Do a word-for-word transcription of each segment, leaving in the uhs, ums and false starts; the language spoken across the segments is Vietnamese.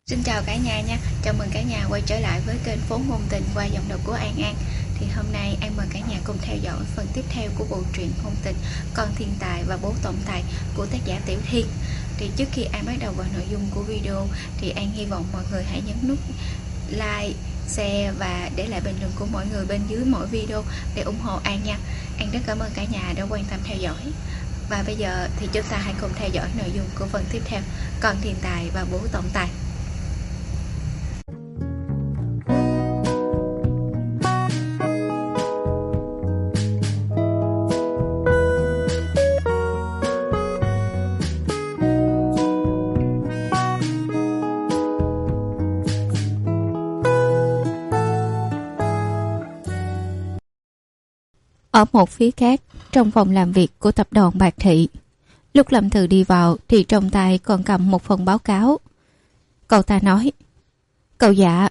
Xin chào cả nhà nha, chào mừng cả nhà quay trở lại với kênh Phố Ngôn Tình qua giọng đọc của An An. Thì hôm nay An mời cả nhà cùng theo dõi phần tiếp theo của bộ truyện ngôn tình Con Thiên Tài và Bố Tổng Tài của tác giả Tiểu Thiên. Thì trước khi An bắt đầu vào nội dung của video thì An hy vọng mọi người hãy nhấn nút like, share và để lại bình luận của mọi người bên dưới mỗi video để ủng hộ An nha. An rất cảm ơn cả nhà đã quan tâm theo dõi. Và bây giờ thì chúng ta hãy cùng theo dõi nội dung của phần tiếp theo, Con Thiên Tài và Bố Tổng Tài. Ở một phía khác, trong phòng làm việc của tập đoàn Bạc Thị, lúc Lâm Thư đi vào thì trong tay còn cầm một phần báo cáo. Cậu ta nói: "Cậu dạ,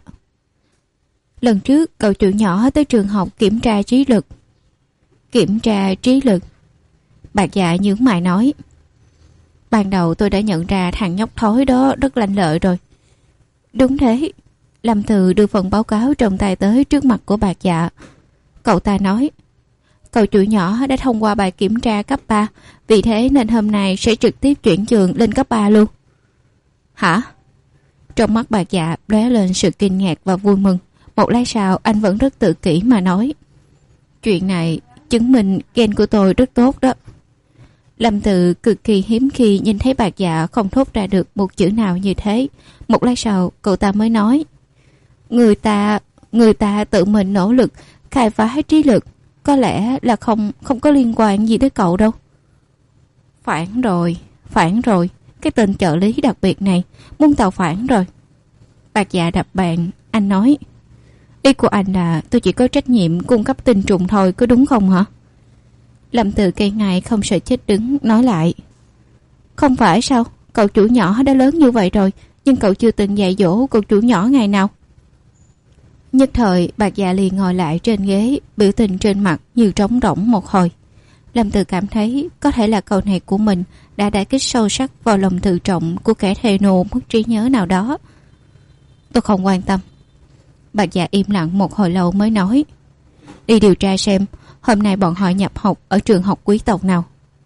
lần trước cậu chủ nhỏ tới trường học kiểm tra trí lực." "Kiểm tra trí lực?" Bạc Dạ nhướng mày nói: "Ban đầu tôi đã nhận ra thằng nhóc thối đó rất lanh lợi rồi." "Đúng thế." Lâm Thư đưa phần báo cáo trong tay tới trước mặt của Bạc Dạ. Cậu ta nói: "Cậu chủ nhỏ đã thông qua bài kiểm tra cấp ba, vì thế nên hôm nay sẽ trực tiếp chuyển trường lên cấp ba luôn." "Hả?" Trong mắt Bạc Dạ lóe lên sự kinh ngạc và vui mừng. Một lát sau anh vẫn rất tự kỷ mà nói: "Chuyện này chứng minh gen của tôi rất tốt đó." Lâm Tự cực kỳ hiếm khi nhìn thấy Bạc Dạ không thốt ra được một chữ nào như thế. Một lát sau cậu ta mới nói: Người ta Người ta tự mình nỗ lực khai phá trí lực, có lẽ là không không có liên quan gì tới cậu đâu." "Phản rồi, phản rồi, cái tên trợ lý đặc biệt này muốn tạo phản rồi." Bạc Dạ đập bàn, anh nói: "Ý của anh là tôi chỉ có trách nhiệm cung cấp tinh trùng thôi, có đúng không hả?" Lâm Từ cây ngày không sợ chết đứng nói lại: "Không phải sao, cậu chủ nhỏ đã lớn như vậy rồi, nhưng cậu chưa từng dạy dỗ cậu chủ nhỏ ngày nào." Nhất thời Bạc Dạ liền ngồi lại trên ghế, biểu tình trên mặt như trống rỗng một hồi. Lâm Từ cảm thấy có thể là câu này của mình đã đả kích sâu sắc vào lòng tự trọng của kẻ thề nô mất trí nhớ nào đó. "Tôi không quan tâm." Bạc Dạ im lặng một hồi lâu mới nói: "Đi điều tra xem hôm nay bọn họ nhập học ở trường học quý tộc nào."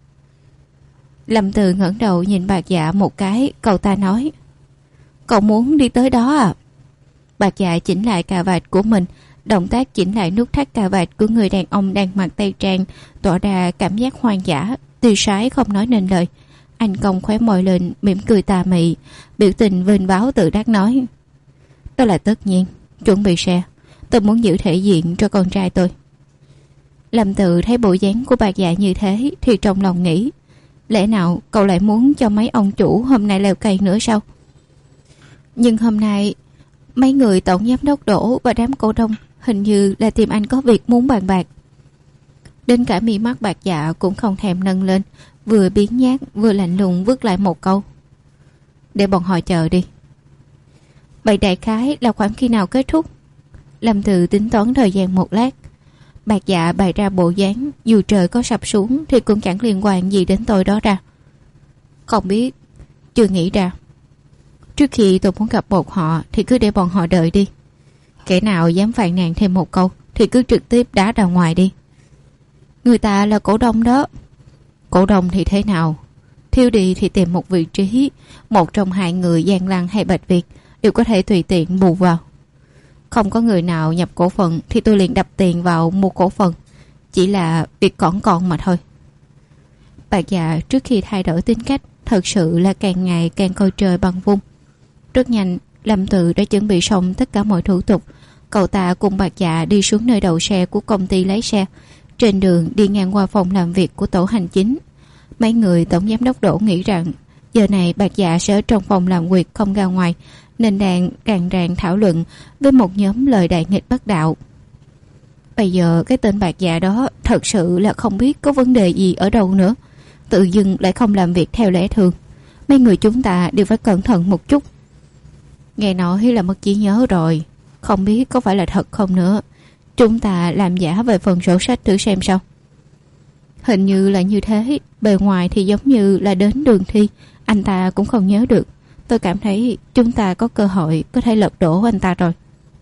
Lâm Từ ngẩng đầu nhìn Bạc Dạ một cái, cậu ta nói: "Cậu muốn đi tới đó à?" Bạc Dạ chỉnh lại cà vạt của mình, động tác chỉnh lại nút thắt cà vạt của người đàn ông đang mặc tây trang, tỏ ra cảm giác hoang dã, tiêu sái không nói nên lời. Anh cong khóe môi lên, mỉm cười tà mị, biểu tình vênh váo tự đắc nói: "Đó là tất nhiên, chuẩn bị xe, tôi muốn giữ thể diện cho con trai tôi." Lâm Tự thấy bộ dáng của Bạc Dạ như thế thì trong lòng nghĩ: lẽ nào cậu lại muốn cho mấy ông chủ hôm nay leo cây nữa sao? Nhưng hôm nay mấy người tổng giám đốc Đỗ và đám cổ đông hình như là tìm anh có việc muốn bàn bạc. Đến cả mi mắt Bạc Dạ cũng không thèm nâng lên, vừa biến nhát vừa lạnh lùng vứt lại một câu: "Để bọn họ chờ đi." Vậy đại khái là khoảng khi nào kết thúc? Lâm Từ tính toán thời gian một lát. Bạc Dạ bày ra bộ dáng dù trời có sập xuống thì cũng chẳng liên quan gì đến tôi đó ra. "Không biết, chưa nghĩ ra. Trước khi tôi muốn gặp bọn họ thì cứ để bọn họ đợi đi. Kẻ nào dám phàn nàn thêm một câu thì cứ trực tiếp đá ra ngoài đi. Người ta là cổ đông đó." "Cổ đông thì thế nào? Thiếu đi thì tìm một vị trí, một trong hai người Giang Lăng hay Bạch Việt đều có thể tùy tiện bù vào. Không có người nào nhập cổ phần thì tôi liền đập tiền vào mua cổ phần. Chỉ là việc còn còn mà thôi." Bạc Dạ trước khi thay đổi tính cách thật sự là càng ngày càng coi trời bằng vung. Rất nhanh Lâm Tự đã chuẩn bị xong tất cả mọi thủ tục. Cậu ta cùng Bạc Dạ đi xuống nơi đậu xe của công ty lấy xe. Trên đường đi ngang qua phòng làm việc của tổ hành chính. Mấy người tổng giám đốc Đỗ nghĩ rằng giờ này Bạc Dạ sẽ ở trong phòng làm việc không ra ngoài, nên đang càng ràng thảo luận với một nhóm lời đại nghịch bất đạo. Bây giờ cái tên Bạc Dạ đó thật sự là không biết có vấn đề gì ở đâu nữa, tự dưng lại không làm việc theo lẽ thường. Mấy người chúng ta đều phải cẩn thận một chút. Nghe nói là mất trí nhớ rồi, không biết có phải là thật không nữa. Chúng ta làm giả về phần sổ sách thử xem sao. Hình như là như thế, bề ngoài thì giống như là đến đường thi, anh ta cũng không nhớ được. tôi cảm thấy chúng ta có cơ hội có thể lật đổ anh ta rồi.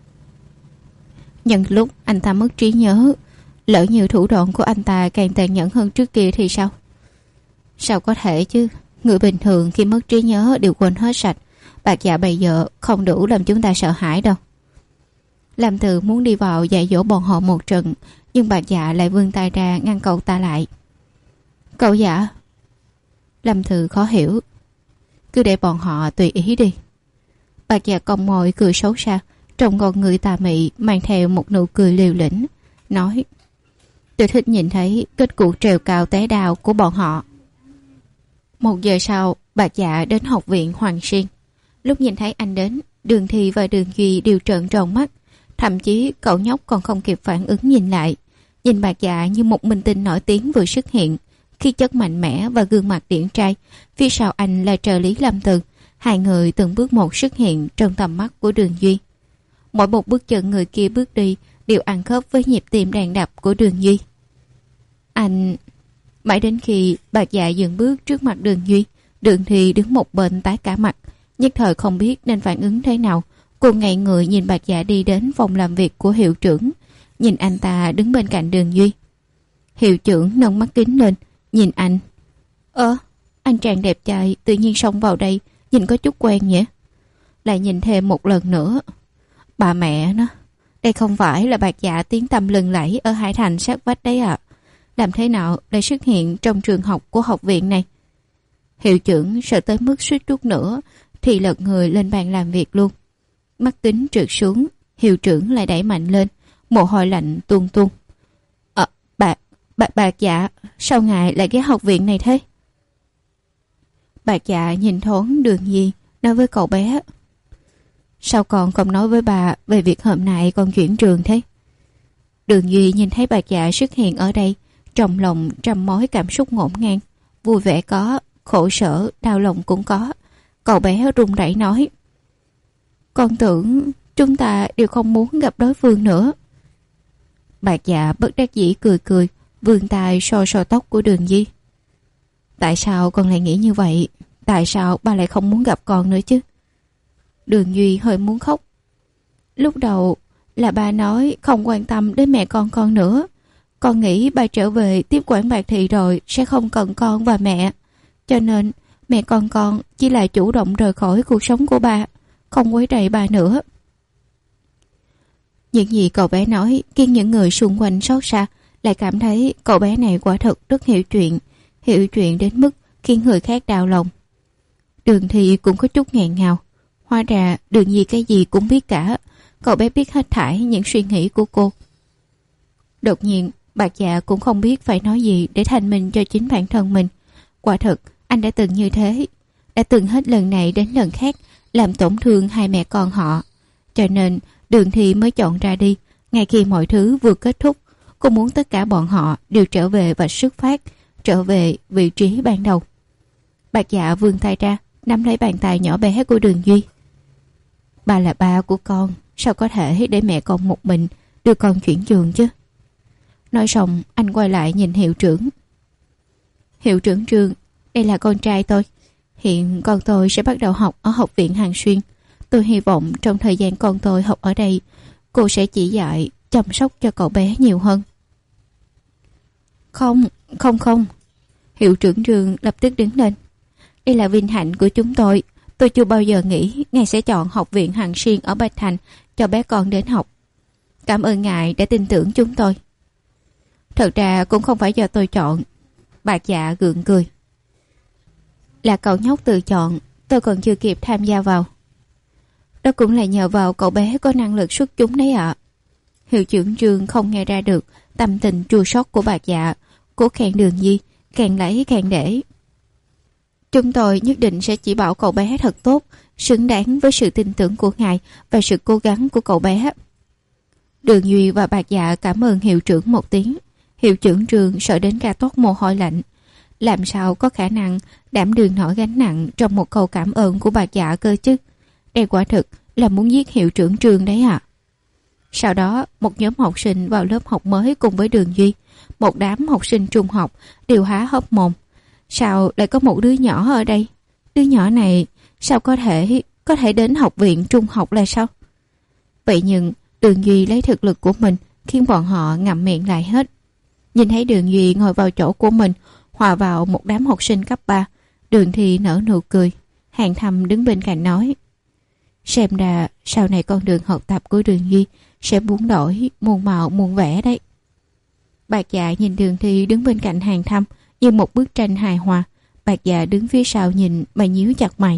Nhưng lúc anh ta mất trí nhớ, lỡ như thủ đoạn của anh ta càng tàn nhẫn hơn trước kia thì sao? Sao có thể chứ? Người bình thường khi mất trí nhớ đều quên hết sạch. Bạc Dạ bây giờ không đủ làm chúng ta sợ hãi đâu. Lam Từ muốn đi vào dạy dỗ bọn họ một trận, nhưng Bạc Dạ lại vươn tay ra ngăn cậu ta lại. Cậu Dạ. Lam Từ khó hiểu. Cứ để bọn họ tùy ý đi. Bạc Dạ cong môi cười xấu xa, trong con người tà mị mang theo một nụ cười liều lĩnh, nói: tôi thích nhìn thấy kết cục trèo cao té đào của bọn họ. Một giờ sau, Bạc Dạ đến học viện Hoàng Xuyên. Lúc nhìn thấy anh đến, Đường Thi và Đường Duy đều trợn tròn mắt. Thậm chí cậu nhóc còn không kịp phản ứng nhìn lại, nhìn Bạc Dạ như một minh tinh nổi tiếng vừa xuất hiện, khí chất mạnh mẽ và gương mặt điển trai. Phía sau anh là trợ lý Lam Từ. Hai người từng bước một xuất hiện trong tầm mắt của Đường Duy. Mỗi một bước chân người kia bước đi đều ăn khớp với nhịp tim đàn đập của Đường Duy. Anh... Mãi đến khi Bạc Dạ dừng bước trước mặt Đường Duy, Đường Thi đứng một bên tái cả mặt, nhất thời không biết nên phản ứng thế nào. Cô ngây người nhìn Bạc Dạ đi đến phòng làm việc của hiệu trưởng, nhìn anh ta đứng bên cạnh Đường Duy. Hiệu trưởng nâng mắt kính lên, nhìn anh. Ơ, anh chàng đẹp trai tự nhiên xông vào đây, nhìn có chút quen nhỉ? Lại nhìn thêm một lần nữa. Bà mẹ nó, đây không phải là Bạc Dạ tiếng tăm lừng lẫy ở Hải Thành sát vách đấy à? Làm thế nào để xuất hiện trong trường học của học viện này? Hiệu trưởng sợ tới mức suýt chút nữa thì lật người lên bàn làm việc luôn. Mắt kính trượt xuống, hiệu trưởng lại đẩy mạnh lên, mồ hôi lạnh tuôn tuôn. Ờ, bạc, bạc, Bạc Dạ, sao ngài lại ghé học viện này thế? Bạc Dạ nhìn thoáng Đường Duy, nói với cậu bé: sao con không nói với bà về việc hôm nay con chuyển trường thế? Đường Duy nhìn thấy Bạc Dạ xuất hiện ở đây, trong lòng trăm mối cảm xúc ngổn ngang, vui vẻ có, khổ sở, đau lòng cũng có. Cậu bé run rẩy nói: con tưởng chúng ta đều không muốn gặp đối phương nữa. Bạc Dạ bất đắc dĩ cười cười, vươn tay so so tóc của Đường Duy. Tại sao con lại nghĩ như vậy? Tại sao ba lại không muốn gặp con nữa chứ? Đường Duy hơi muốn khóc. Lúc đầu là ba nói không quan tâm đến mẹ con con nữa. Con nghĩ ba trở về tiếp quản Bạc Thị rồi sẽ không cần con và mẹ. Cho nên mẹ con con chỉ là chủ động rời khỏi cuộc sống của ba, không quấy rầy ba nữa. Những gì cậu bé nói khiến những người xung quanh xót xa, lại cảm thấy cậu bé này quả thật rất hiểu chuyện, hiểu chuyện đến mức khiến người khác đau lòng. Đường Thi cũng có chút nghẹn ngào. Hóa ra Đường Nhi cái gì cũng biết cả. Cậu bé biết hết thảy những suy nghĩ của cô. Đột nhiên Bạc Dạ cũng không biết phải nói gì để thanh minh cho chính bản thân mình. Quả thật anh đã từng như thế, đã từng hết lần này đến lần khác làm tổn thương hai mẹ con họ. Cho nên Đường Thi mới chọn ra đi. Ngay khi mọi thứ vừa kết thúc, cô muốn tất cả bọn họ đều trở về và xuất phát, trở về vị trí ban đầu. Bạc Dạ vươn tay ra, nắm lấy bàn tay nhỏ bé của Đường Duy. Ba là ba của con, sao có thể để mẹ con một mình đưa con chuyển trường chứ? Nói xong anh quay lại nhìn hiệu trưởng. Hiệu trưởng trường, đây là con trai tôi. Hiện con tôi sẽ bắt đầu học ở học viện Hàng Xuyên. Tôi hy vọng trong thời gian con tôi học ở đây, cô sẽ chỉ dạy, chăm sóc cho cậu bé nhiều hơn. Không, không không. Hiệu trưởng trường lập tức đứng lên. Đây là vinh hạnh của chúng tôi. Tôi chưa bao giờ nghĩ ngài sẽ chọn học viện Hàng Xuyên ở Bạch Thành cho bé con đến học. Cảm ơn ngài đã tin tưởng chúng tôi. Thật ra cũng không phải do tôi chọn. Bạc Dạ gượng cười. Là cậu nhóc tự chọn, tôi còn chưa kịp tham gia vào. Đó cũng là nhờ vào cậu bé có năng lực xuất chúng đấy ạ. À. Hiệu trưởng trường không nghe ra được tâm tình chua xót của Bạc Dạ. Cố khen Đường Nhi, càng lấy càng để. Chúng tôi nhất định sẽ chỉ bảo cậu bé thật tốt, xứng đáng với sự tin tưởng của ngài và sự cố gắng của cậu bé. Đường Duy và Bạc Dạ cảm ơn hiệu trưởng một tiếng. Hiệu trưởng trường sợ đến cả toát mồ hôi lạnh. Làm sao có khả năng đảm đương nổi gánh nặng trong một câu cảm ơn của Bạc Dạ cơ chứ? Đây quả thực là muốn giết hiệu trưởng trường đấy à? Sau đó, một nhóm học sinh vào lớp học mới cùng với Đường Duy. Một đám học sinh trung học đều há hốc mồm. Sao lại có một đứa nhỏ ở đây? Đứa nhỏ này Sao có thể, có thể đến học viện trung học là sao? Vậy nhưng Đường Duy lấy thực lực của mình khiến bọn họ ngậm miệng lại hết. Nhìn thấy Đường Duy ngồi vào chỗ của mình, hòa vào một đám học sinh cấp ba, Đường Thi nở nụ cười. Hàng Thâm đứng bên cạnh nói, xem ra sau này con đường học tập của Đường Duy sẽ biến đổi muôn màu muôn vẻ đấy. Bạc Dạ nhìn Đường Thi đứng bên cạnh Hàng Thâm như một bức tranh hài hòa. Bạc Dạ đứng phía sau nhìn mà nhíu chặt mày.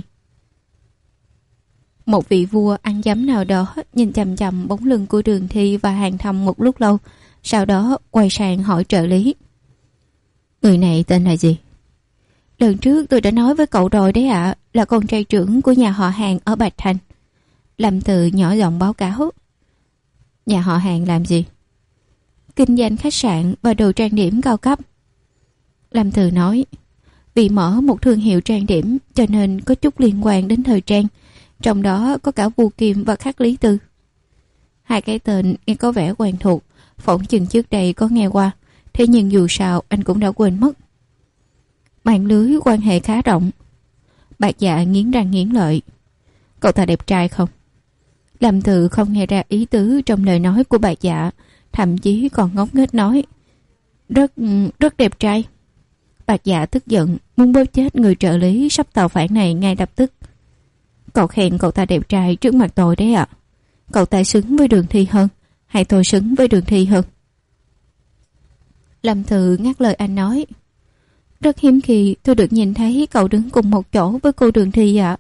Một vị vua ăn dấm nào đó nhìn chằm chằm bóng lưng của Đường Thi và Hàng Thâm một lúc lâu, sau đó quay sang hỏi trợ lý, người này tên là gì? Lần trước tôi đã nói với cậu rồi đấy ạ, à, là con trai trưởng của nhà họ Hàng ở Bạch Thành. Lâm Từ nhỏ giọng báo cáo. Nhà họ Hàng làm gì? Kinh doanh khách sạn và đồ trang điểm cao cấp. Lâm Từ nói, vì mở một thương hiệu trang điểm cho nên có chút liên quan đến thời trang, trong đó có cả Vu Kim và Khắc Lý Tư. Hai cái tên nghe có vẻ quen thuộc, phỏng chừng trước đây có nghe qua, thế nhưng dù sao anh cũng đã quên mất. Mạng lưới quan hệ khá rộng. Bạc Dạ nghiến răng nghiến lợi. Cậu ta đẹp trai không? Lâm Từ không nghe ra ý tứ trong lời nói của Bạc Dạ, thậm chí còn ngốc nghếch nói, Rất, rất đẹp trai. Bạc Dạ tức giận, muốn bóp chết người trợ lý sắp tạo phản này ngay lập tức. Cậu khen cậu ta đẹp trai trước mặt tôi đấy ạ. À. Cậu ta xứng với Đường Thi hơn, hay tôi xứng với Đường Thi hơn? Lâm Từ ngắt lời anh nói, rất hiếm khi tôi được nhìn thấy cậu đứng cùng một chỗ với cô Đường Thi ạ. À.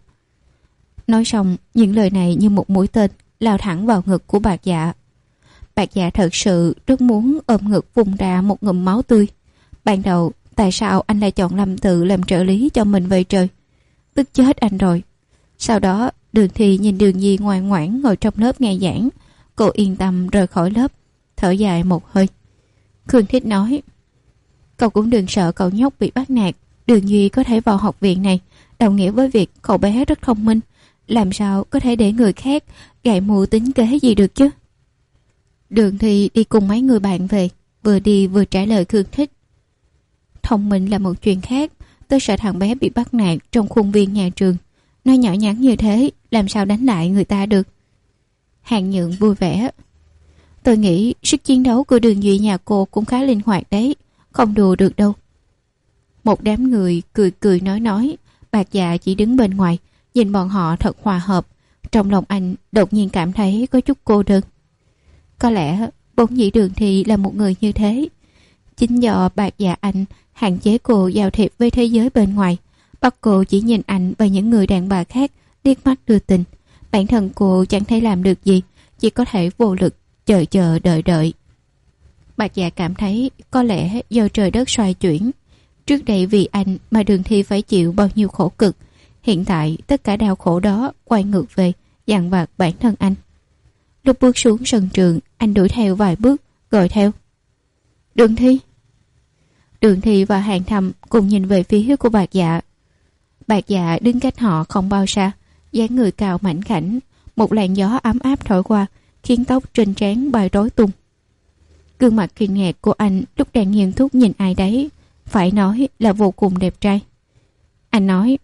Nói xong, những lời này như một mũi tên lao thẳng vào ngực của Bạc Dạ. Bạc Dạ thật sự rất muốn ôm ngực vùng ra một ngụm máu tươi. Ban đầu, tại sao anh lại chọn Lâm Từ làm trợ lý cho mình vậy trời? Tức chết anh rồi. Sau đó, Đường Thi nhìn Đường Di ngoan ngoãn ngồi trong lớp nghe giảng. Cô yên tâm rời khỏi lớp, thở dài một hơi. Khương Thích nói, cậu cũng đừng sợ cậu nhóc bị bắt nạt. Đường Duy có thể vào học viện này đồng nghĩa với việc cậu bé rất thông minh, làm sao có thể để người khác gài mưu tính kế gì được chứ? Đường Thi đi cùng mấy người bạn về, vừa đi vừa trả lời Khương Thích. Thông minh là một chuyện khác, tôi sợ thằng bé bị bắt nạt trong khuôn viên nhà trường. Nó nhỏ nhắn như thế, làm sao đánh lại người ta được? Hàng Nhượng vui vẻ. Tôi nghĩ sức chiến đấu của Đường Duy nhà cô cũng khá linh hoạt đấy, không đùa được đâu. Một đám người cười cười nói nói, Bạc Dạ chỉ đứng bên ngoài, nhìn bọn họ thật hòa hợp. Trong lòng anh đột nhiên cảm thấy có chút cô đơn. Có lẽ vốn dĩ Đường Thi là một người như thế. Chính do Bạc Dạ anh hạn chế cô giao thiệp với thế giới bên ngoài, bắt cô chỉ nhìn anh và những người đàn bà khác liếc mắt đưa tình. Bản thân cô chẳng thể làm được gì, chỉ có thể vô lực chờ chờ đợi đợi. Bạc Dạ cảm thấy có lẽ do trời đất xoay chuyển. Trước đây vì anh mà Đường Thi phải chịu bao nhiêu khổ cực. Hiện tại tất cả đau khổ đó quay ngược về dằn vặt bản thân anh. Lúc bước xuống sân trường, anh đuổi theo vài bước, gọi theo. Đường Thi. Đường Thi và Hàng Thâm cùng nhìn về phía của Bạc Dạ. Bạc Dạ đứng cách họ không bao xa, dáng người cao mảnh khảnh, một làn gió ấm áp thổi qua, khiến tóc trên trán bay rối tung. Gương mặt kinh ngạc của anh lúc đang nghiêm túc nhìn ai đấy, phải nói là vô cùng đẹp trai. Anh nói,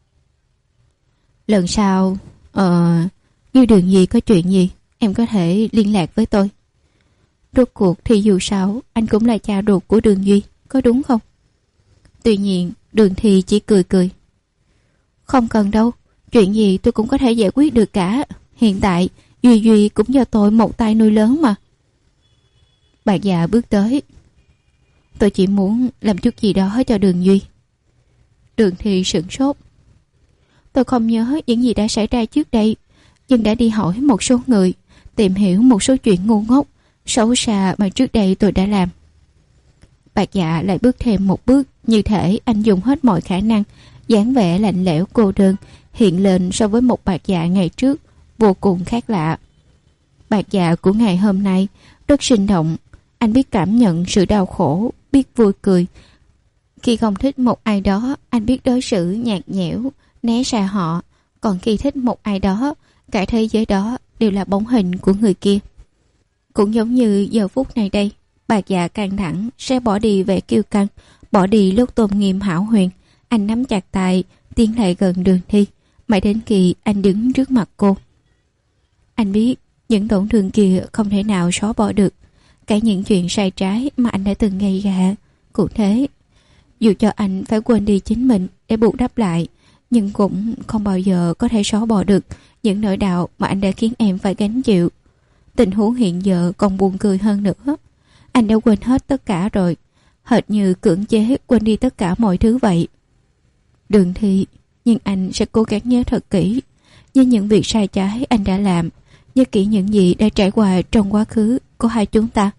lần sau, ờ, như Đường gì có chuyện gì, em có thể liên lạc với tôi. Rốt cuộc thì dù sao, anh cũng là cha ruột của Đường Duy, có đúng không? Tuy nhiên, Đường Thi chỉ cười cười. Không cần đâu, chuyện gì tôi cũng có thể giải quyết được cả. Hiện tại, Duy Duy cũng do tôi một tay nuôi lớn mà. Bạc Dạ bước tới. Tôi chỉ muốn làm chút gì đó cho Đường Duy. Đường Thi sửng sốt. Tôi không nhớ những gì đã xảy ra trước đây, nhưng đã đi hỏi một số người, tìm hiểu một số chuyện ngu ngốc, xấu xa mà trước đây tôi đã làm. Bạc Dạ lại bước thêm một bước, như thể anh dùng hết mọi khả năng, dáng vẻ lạnh lẽo cô đơn hiện lên so với một Bạc Dạ ngày trước, vô cùng khác lạ. Bạc Dạ của ngày hôm nay rất sinh động. Anh biết cảm nhận sự đau khổ, biết vui cười. Khi không thích một ai đó, anh biết đối xử nhạt nhẽo, né xa họ. Còn khi thích một ai đó, cả thế giới đó đều là bóng hình của người kia. Cũng giống như giờ phút này đây, Bạc Dạ căng thẳng sẽ bỏ đi vẻ kiêu căng, bỏ đi lúc tôn nghiêm hão huyền. Anh nắm chặt tay, tiến lại gần Đường Thi, mãi đến khi anh đứng trước mặt cô. Anh biết những tổn thương kia không thể nào xóa bỏ được. Cả những chuyện sai trái mà anh đã từng gây ra cũng thế. Dù cho anh phải quên đi chính mình để bù đắp lại, nhưng cũng không bao giờ có thể xóa bỏ được những nỗi đau mà anh đã khiến em phải gánh chịu. Tình huống hiện giờ còn buồn cười hơn nữa. Anh đã quên hết tất cả rồi, hệt như cưỡng chế quên đi tất cả mọi thứ vậy. Đường Thi, nhưng anh sẽ cố gắng nhớ thật kỹ, như những việc sai trái anh đã làm, nhớ kỹ những gì đã trải qua trong quá khứ của hai chúng ta.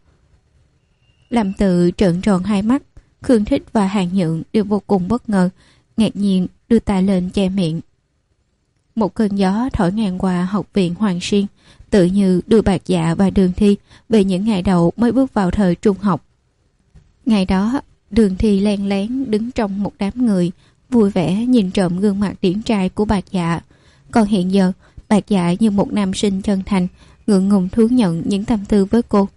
Lâm Tự trợn tròn hai mắt. Khương Thích và Hàn Nhượng đều vô cùng bất ngờ, ngạc nhiên đưa tay lên che miệng. Một cơn gió thổi ngang qua học viện Hoàng Xuyên, tự như đưa Bạc Dạ và Đường Thi về những ngày đầu mới bước vào thời trung học. Ngày đó, Đường Thi len lén đứng trong một đám người, vui vẻ nhìn trộm gương mặt điển trai của Bạc Dạ. Còn hiện giờ, Bạc Dạ như một nam sinh chân thành, ngượng ngùng thú nhận những tâm tư với cô.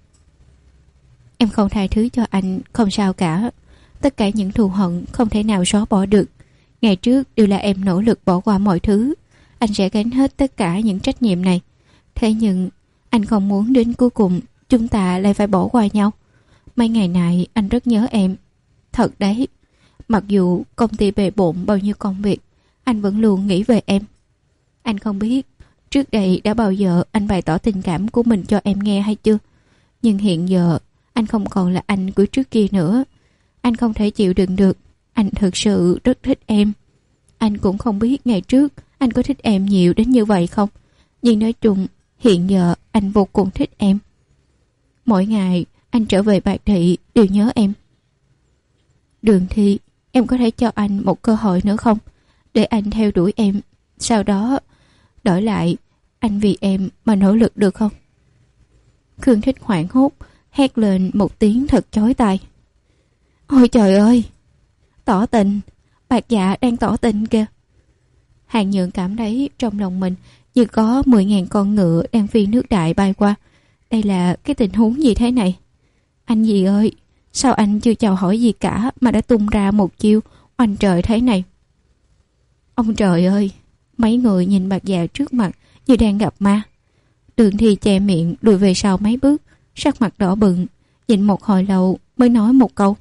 Em không tha thứ cho anh, không sao cả. Tất cả những thù hận không thể nào xóa bỏ được. Ngày trước đều là em nỗ lực bỏ qua mọi thứ. Anh sẽ gánh hết tất cả những trách nhiệm này. Thế nhưng anh không muốn đến cuối cùng chúng ta lại phải bỏ qua nhau. Mấy ngày này anh rất nhớ em. Thật đấy. Mặc dù công ty bề bộn bao nhiêu công việc, anh vẫn luôn nghĩ về em. Anh không biết trước đây đã bao giờ anh bày tỏ tình cảm của mình cho em nghe hay chưa. Nhưng hiện giờ anh không còn là anh của trước kia nữa. Anh không thể chịu đựng được. Anh thực sự rất thích em. Anh cũng không biết ngày trước anh có thích em nhiều đến như vậy không. Nhưng nói chung hiện giờ anh vô cùng thích em. Mỗi ngày anh trở về Bạc Thị đều nhớ em. Đường Thi, em có thể cho anh một cơ hội nữa không? Để anh theo đuổi em. Sau đó đổi lại anh vì em mà nỗ lực được không? Khương Thích hoảng hốt hét lên một tiếng thật chói tai. Ôi trời ơi! Tỏ tình! Bạc Dạ đang tỏ tình kìa! Hàn Nhượng cảm thấy trong lòng mình như có mười ngàn con ngựa đang phi nước đại bay qua. Đây là cái tình huống gì thế này? Anh gì ơi! Sao anh chưa chào hỏi gì cả mà đã tung ra một chiêu oanh trời thế này? Ông trời ơi! Mấy người nhìn Bạc Dạ trước mặt như đang gặp ma. Đường Thi che miệng lùi về sau mấy bước, sắc mặt đỏ bừng, nhìn một hồi lâu mới nói một câu.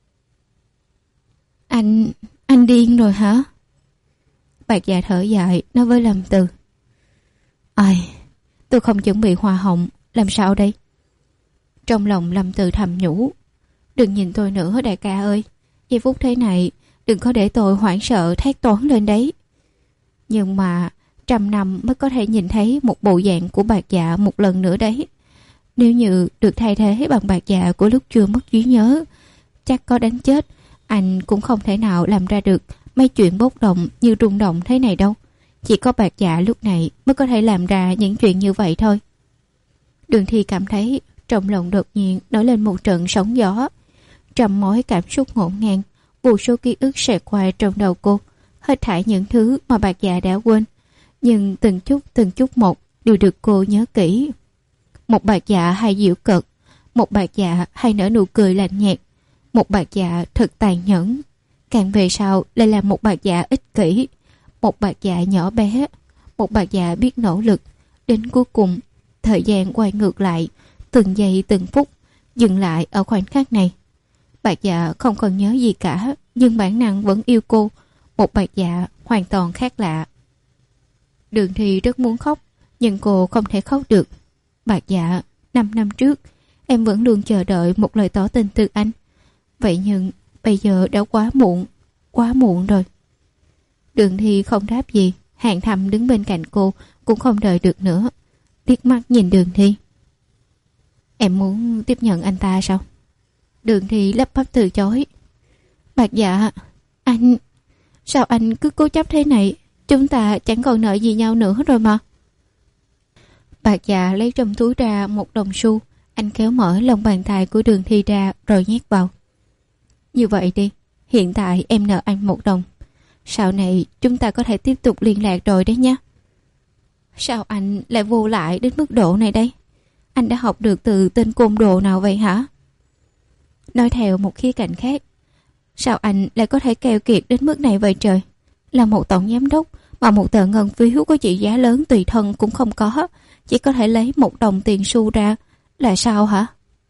Anh... anh điên rồi hả? Bạc Dạ thở dài nói với Lâm Từ. Ai... tôi không chuẩn bị hoa hồng, làm sao đây? Trong lòng Lâm Từ thầm nhủ. Đừng nhìn tôi nữa đại ca ơi. Giây phút thế này đừng có để tôi hoảng sợ thét toán lên đấy. Nhưng mà trăm năm mới có thể nhìn thấy một bộ dạng của Bạc Dạ một lần nữa đấy. Nếu như được thay thế bằng Bạc Dạ của lúc chưa mất trí nhớ, chắc có đánh chết anh cũng không thể nào làm ra được mấy chuyện bốc đồng như rung động thế này đâu. Chỉ có Bạc Dạ lúc này mới có thể làm ra những chuyện như vậy thôi. Đường Thi cảm thấy trong lòng đột nhiên nổi lên một trận sóng gió. Trăm mối cảm xúc ngổn ngang, vô số ký ức xẹt qua trong đầu cô, hết thảy những thứ mà Bạc Dạ đã quên. Nhưng từng chút từng chút một đều được cô nhớ kỹ. Một Bạc Dạ hay giễu cợt, một Bạc Dạ hay nở nụ cười lạnh nhạt, một Bạc Dạ thật tàn nhẫn. Càng về sau lại là một Bạc Dạ ích kỷ, một Bạc Dạ nhỏ bé, một Bạc Dạ biết nỗ lực. Đến cuối cùng, thời gian quay ngược lại, từng giây từng phút dừng lại ở khoảnh khắc này. Bạc Dạ không còn nhớ gì cả, nhưng bản năng vẫn yêu cô. Một Bạc Dạ hoàn toàn khác lạ. Đường Thi rất muốn khóc, nhưng cô không thể khóc được. Bạc Dạ, năm năm trước em vẫn luôn chờ đợi một lời tỏ tình từ anh. Vậy nhưng bây giờ đã quá muộn, quá muộn rồi. Đường Thi không đáp gì. Hàn Thầm đứng bên cạnh cô cũng không đợi được nữa, liếc mắt nhìn Đường Thi. Em muốn tiếp nhận anh ta sao? Đường Thi lắp bắp từ chối. Bạc Dạ, anh... sao anh cứ cố chấp thế này? Chúng ta chẳng còn nợ gì nhau nữa rồi mà. Bạc Dạ lấy trong túi ra một đồng xu. Anh kéo mở lòng bàn tay của Đường Thi ra rồi nhét vào. Như vậy đi, hiện tại em nợ anh một đồng. Sau này chúng ta có thể tiếp tục liên lạc rồi đấy nhé. Sao anh lại vô lại đến mức độ này đây? Anh đã học được từ tên côn đồ nào vậy hả? Nói theo một khía cạnh khác, sao anh lại có thể keo kiệt đến mức này vậy trời? Là một tổng giám đốc Mà một tờ ngân phiếu có trị giá lớn tùy thân cũng không có, chỉ có thể lấy một đồng tiền xu ra. Là sao hả?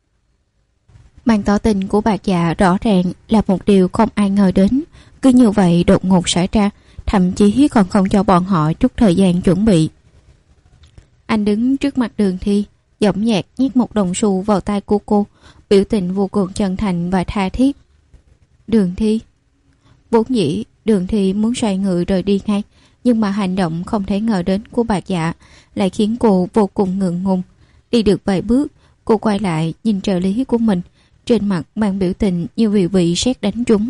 Màn tỏ tình của Bạc Dạ rõ ràng là một điều không ai ngờ đến. Cứ như vậy đột ngột xảy ra, thậm chí còn không cho bọn họ chút thời gian chuẩn bị. Anh đứng trước mặt Đường Thi, giọng nhạt nhét một đồng xu vào tay của cô, biểu tình vô cùng chân thành và tha thiết. Đường Thi. Vốn dĩ Đường Thi muốn xoay người rời đi ngay, nhưng mà hành động không thể ngờ đến của Bạc Dạ lại khiến cô vô cùng ngượng ngùng. Đi được vài bước, cô quay lại nhìn trợ lý của mình, trên mặt mang biểu tình như vì bị sét đánh trúng.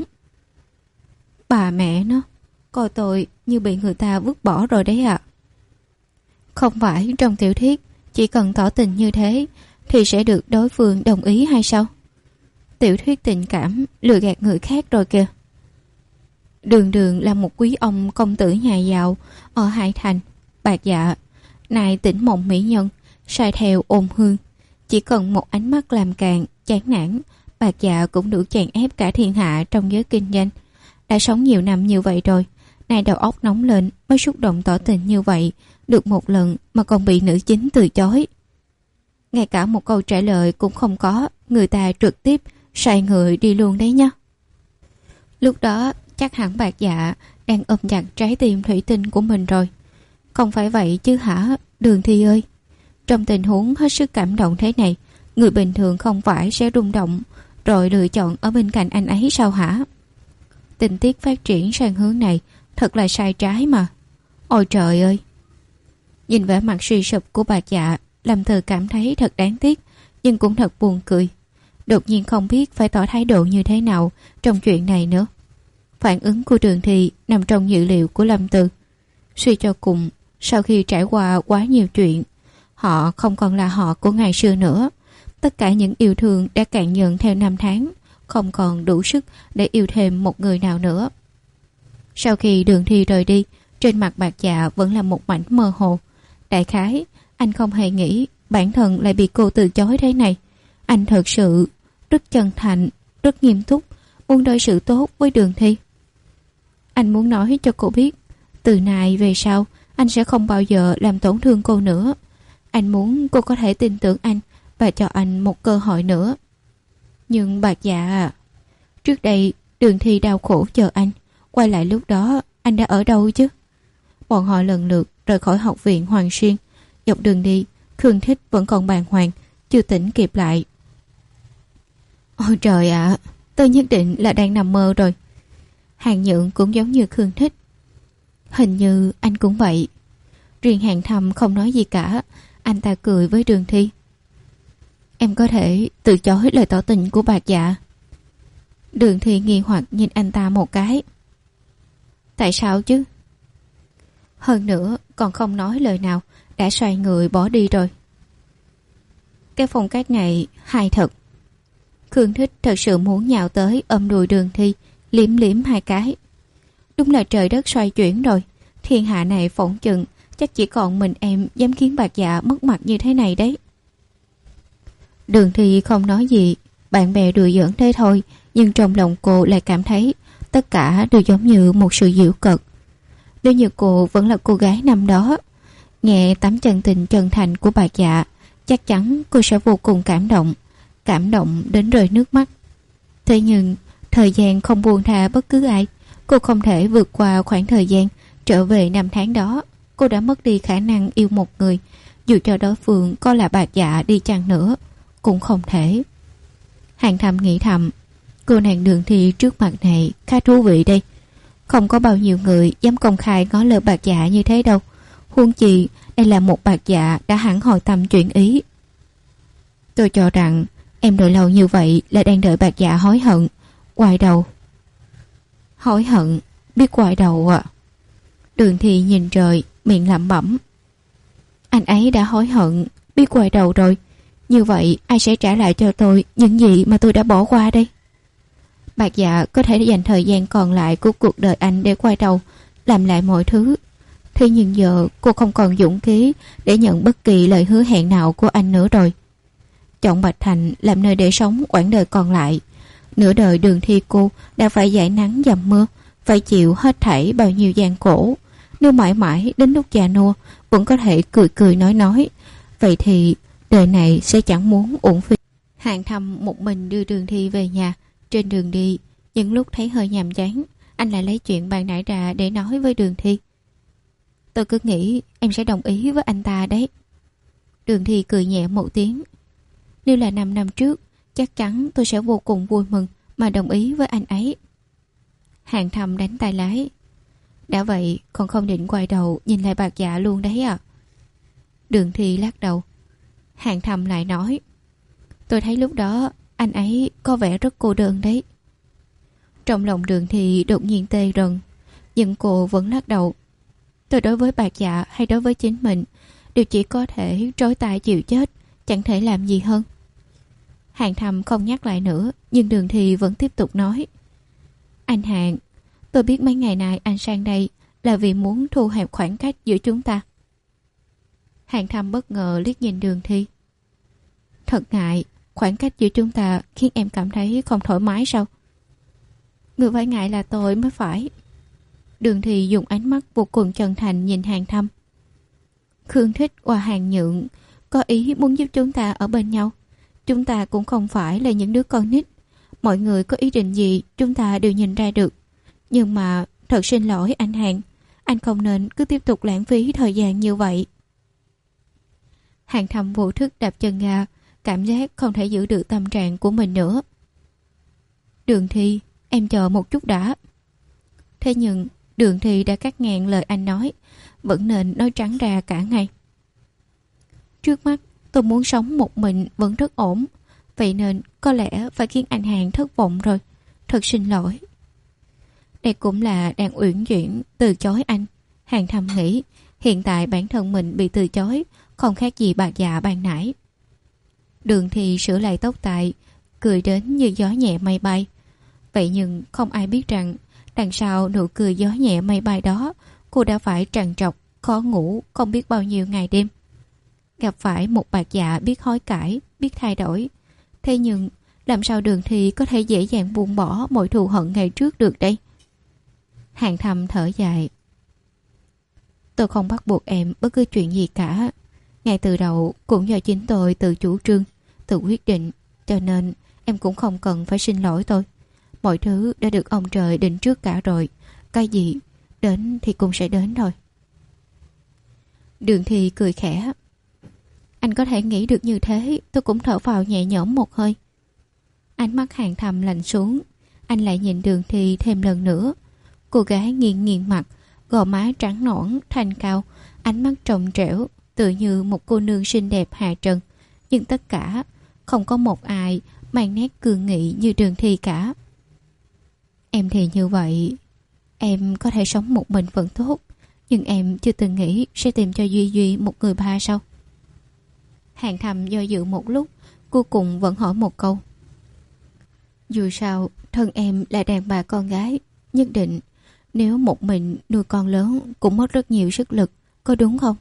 Bà mẹ nó, coi tôi như bị người ta vứt bỏ rồi đấy ạ. À. Không phải trong tiểu thuyết chỉ cần tỏ tình như thế thì sẽ được đối phương đồng ý hay sao? Tiểu thuyết tình cảm lừa gạt người khác rồi kìa. Đường Đường là một quý ông công tử nhà giàu ở Hải Thành. Bạc Dạ này tỉnh mộng mỹ nhân, sai theo ôn hương, chỉ cần một ánh mắt làm càn chán nản, Bạc Dạ cũng đủ chèn ép cả thiên hạ trong giới kinh doanh. Đã sống nhiều năm như vậy rồi, nay đầu óc nóng lên mới xúc động tỏ tình như vậy, được một lần mà còn bị nữ chính từ chối. Ngay cả một câu trả lời cũng không có, người ta trực tiếp xoay người đi luôn đấy nhá. Lúc đó chắc hẳn Bạc Dạ đang ôm chặt trái tim thủy tinh của mình rồi. Không phải vậy chứ hả, Đường Thi ơi? Trong tình huống hết sức cảm động thế này, người bình thường không phải sẽ rung động rồi lựa chọn ở bên cạnh anh ấy sao hả? Tình tiết phát triển sang hướng này thật là sai trái mà. Ôi trời ơi! Nhìn vẻ mặt suy sụp của Bạc Dạ, Lâm Thư cảm thấy thật đáng tiếc, nhưng cũng thật buồn cười. Đột nhiên không biết phải tỏ thái độ như thế nào trong chuyện này nữa. Phản ứng của Đường Thi nằm trong dự liệu của Lâm Thư. Suy cho cùng, sau khi trải qua quá nhiều chuyện, họ không còn là họ của ngày xưa nữa. Tất cả những yêu thương đã cạn dần theo năm tháng, không còn đủ sức để yêu thêm một người nào nữa. Sau khi Đường Thi rời đi, trên mặt Bạc Dạ vẫn là một mảnh mơ hồ. Đại khái, anh không hề nghĩ bản thân lại bị cô từ chối thế này. Anh thật sự rất chân thành, rất nghiêm túc, muốn đối xử tốt với Đường Thi. Anh muốn nói cho cô biết, từ nay về sau, anh sẽ không bao giờ làm tổn thương cô nữa. Anh muốn cô có thể tin tưởng anh và cho anh một cơ hội nữa. Nhưng Bạc Dạ à, trước đây Đường Thi đau khổ chờ anh, quay lại lúc đó anh đã ở đâu chứ? Bọn họ lần lượt rời khỏi học viện Hoàng Xuyên. Dọc đường đi, Khương Thích vẫn còn bàng hoàng, chưa tỉnh kịp lại. Ôi trời ạ, à, tôi nhất định là đang nằm mơ rồi. Hàng Nhượng cũng giống như Khương Thích. Hình như anh cũng vậy. Riêng Hàng Thâm không nói gì cả, anh ta cười với Đường Thi. Em có thể từ chối lời tỏ tình của Bạc Dạ. Đường Thi nghi hoặc nhìn anh ta một cái. Tại sao chứ? Hơn nữa còn không nói lời nào, đã xoay người bỏ đi rồi. Cái phong cách này hay thật. Khương Thích thật sự muốn nhào tới ôm đùi Đường Thi, liếm liếm hai cái. Đúng là trời đất xoay chuyển rồi. Thiên hạ này phỏng chừng chắc chỉ còn mình em dám khiến Bạc Dạ mất mặt như thế này đấy. Đường Thi không nói gì, bạn bè đùa giỡn thế thôi, nhưng trong lòng cô lại cảm thấy tất cả đều giống như một sự giễu cợt. Nếu như cô vẫn là cô gái năm đó, nghe tấm chân tình chân thành của Bạc Dạ, chắc chắn cô sẽ vô cùng cảm động, cảm động đến rơi nước mắt. Thế nhưng thời gian không buông tha bất cứ ai, cô không thể vượt qua khoảng thời gian trở về năm tháng đó. Cô đã mất đi khả năng yêu một người, dù cho đối phương có là Bạc Dạ đi chăng nữa cũng không thể. Hàng Thầm nghĩ thầm, cô nàng Đường Thi trước mặt này khá thú vị đây. Không có bao nhiêu người dám công khai ngó lơ Bạc Dạ như thế đâu. Huống chi đây là một Bạc Dạ đã hẳn hồi tâm chuyển ý. Tôi cho rằng em đợi lâu như vậy là đang đợi Bạc Dạ hối hận, quay đầu. Hối hận, biết quay đầu à? Đường Thi nhìn trời, miệng lẩm bẩm. Anh ấy đã hối hận, biết quay đầu rồi. Như vậy ai sẽ trả lại cho tôi những gì mà tôi đã bỏ qua đây? Bạc Dạ có thể dành thời gian còn lại của cuộc đời anh để quay đầu, làm lại mọi thứ. Thế nhưng giờ cô không còn dũng khí để nhận bất kỳ lời hứa hẹn nào của anh nữa rồi. Chọn Bạch Thành làm nơi để sống quãng đời còn lại. Nửa đời Đường Thi cô đã phải dãi nắng dầm mưa, phải chịu hết thảy bao nhiêu gian khổ. Nếu mãi mãi đến lúc già nua vẫn có thể cười cười nói nói, vậy thì đời này sẽ chẳng muốn uổng phí. Hàng Thâm một mình đưa Đường Thi về nhà. Trên đường đi, những lúc thấy hơi nhàm chán, anh lại lấy chuyện ban nãy ra để nói với Đường Thi. Tôi cứ nghĩ em sẽ đồng ý với anh ta đấy. Đường Thi cười nhẹ một tiếng. Nếu là năm năm trước, chắc chắn tôi sẽ vô cùng vui mừng mà đồng ý với anh ấy. Hàng Thâm đánh tay lái. Đã vậy còn không định quay đầu nhìn lại Bạc Dạ luôn đấy à? Đường Thi lắc đầu. Hàng Thâm lại nói, tôi thấy lúc đó anh ấy có vẻ rất cô đơn đấy. Trong lòng Đường Thi đột nhiên tê rần, nhưng cô vẫn lắc đầu. Tôi đối với Bạc Dạ hay đối với chính mình đều chỉ có thể trối tai chịu chết, chẳng thể làm gì hơn. Hàng Thâm không nhắc lại nữa, nhưng Đường Thi vẫn tiếp tục nói. Anh Hàng, tôi biết mấy ngày nay anh sang đây là vì muốn thu hẹp khoảng cách giữa chúng ta. Hàng Thâm bất ngờ liếc nhìn Đường Thi. Thật ngại, khoảng cách giữa chúng ta khiến em cảm thấy không thoải mái sao? Người phải ngại là tôi mới phải. Đường Thi dùng ánh mắt vô cùng chân thành nhìn Hàng Thâm. Khương Thích và Hàng Nhượng có ý muốn giúp chúng ta ở bên nhau. Chúng ta cũng không phải là những đứa con nít. Mọi người có ý định gì chúng ta đều nhìn ra được. Nhưng mà thật xin lỗi anh Hàng, anh không nên cứ tiếp tục lãng phí thời gian như vậy. Hàng Thâm vô thức đạp chân ga, cảm giác không thể giữ được tâm trạng của mình nữa. Đường Thi, em chờ một chút đã. Thế nhưng Đường Thi đã cắt ngang lời anh nói, vẫn nên nói trắng ra cả ngày. Trước mắt tôi muốn sống một mình vẫn rất ổn, vậy nên có lẽ phải khiến anh Hàng thất vọng rồi. Thật xin lỗi. Đây cũng là đang uyển chuyển từ chối anh. Hàng Thâm nghĩ hiện tại bản thân mình bị từ chối không khác gì Bạc Dạ ban nãy. Đường Thi sửa lại tóc tai, cười đến như gió nhẹ mây bay. Vậy nhưng không ai biết rằng đằng sau nụ cười gió nhẹ mây bay đó, cô đã phải trằn trọc, khó ngủ không biết bao nhiêu ngày đêm. Gặp phải một Bạc Dạ biết hối cải, biết thay đổi. Thế nhưng làm sao Đường Thi có thể dễ dàng buông bỏ mọi thù hận ngày trước được đây? Hàng Thâm thở dài. Tôi không bắt buộc em bất cứ chuyện gì cả. Ngay từ đầu cũng do chính tôi tự chủ trương, tự quyết định, cho nên em cũng không cần phải xin lỗi tôi. Mọi thứ đã được ông trời định trước cả rồi. Cái gì đến thì cũng sẽ đến thôi. Đường Thi cười khẽ. Anh có thể nghĩ được như thế, tôi cũng thở vào nhẹ nhõm một hơi. Ánh mắt Hàng Thâm lạnh xuống. Anh lại nhìn Đường Thi thêm lần nữa. Cô gái nghiêng nghiêng mặt, gò má trắng nõn, thanh cao, ánh mắt trong trẻo, tựa như một cô nương xinh đẹp hạ trần. Nhưng tất cả không có một ai mang nét cương nghị như Đường Thi cả. Em thì như vậy, em có thể sống một mình vẫn tốt, nhưng em chưa từng nghĩ sẽ tìm cho Duy Duy một người ba sao? Hàng Thâm do dự một lúc, cuối cùng vẫn hỏi một câu. Dù sao, thân em là đàn bà con gái, nhất định nếu một mình nuôi con lớn cũng mất rất nhiều sức lực, có đúng không?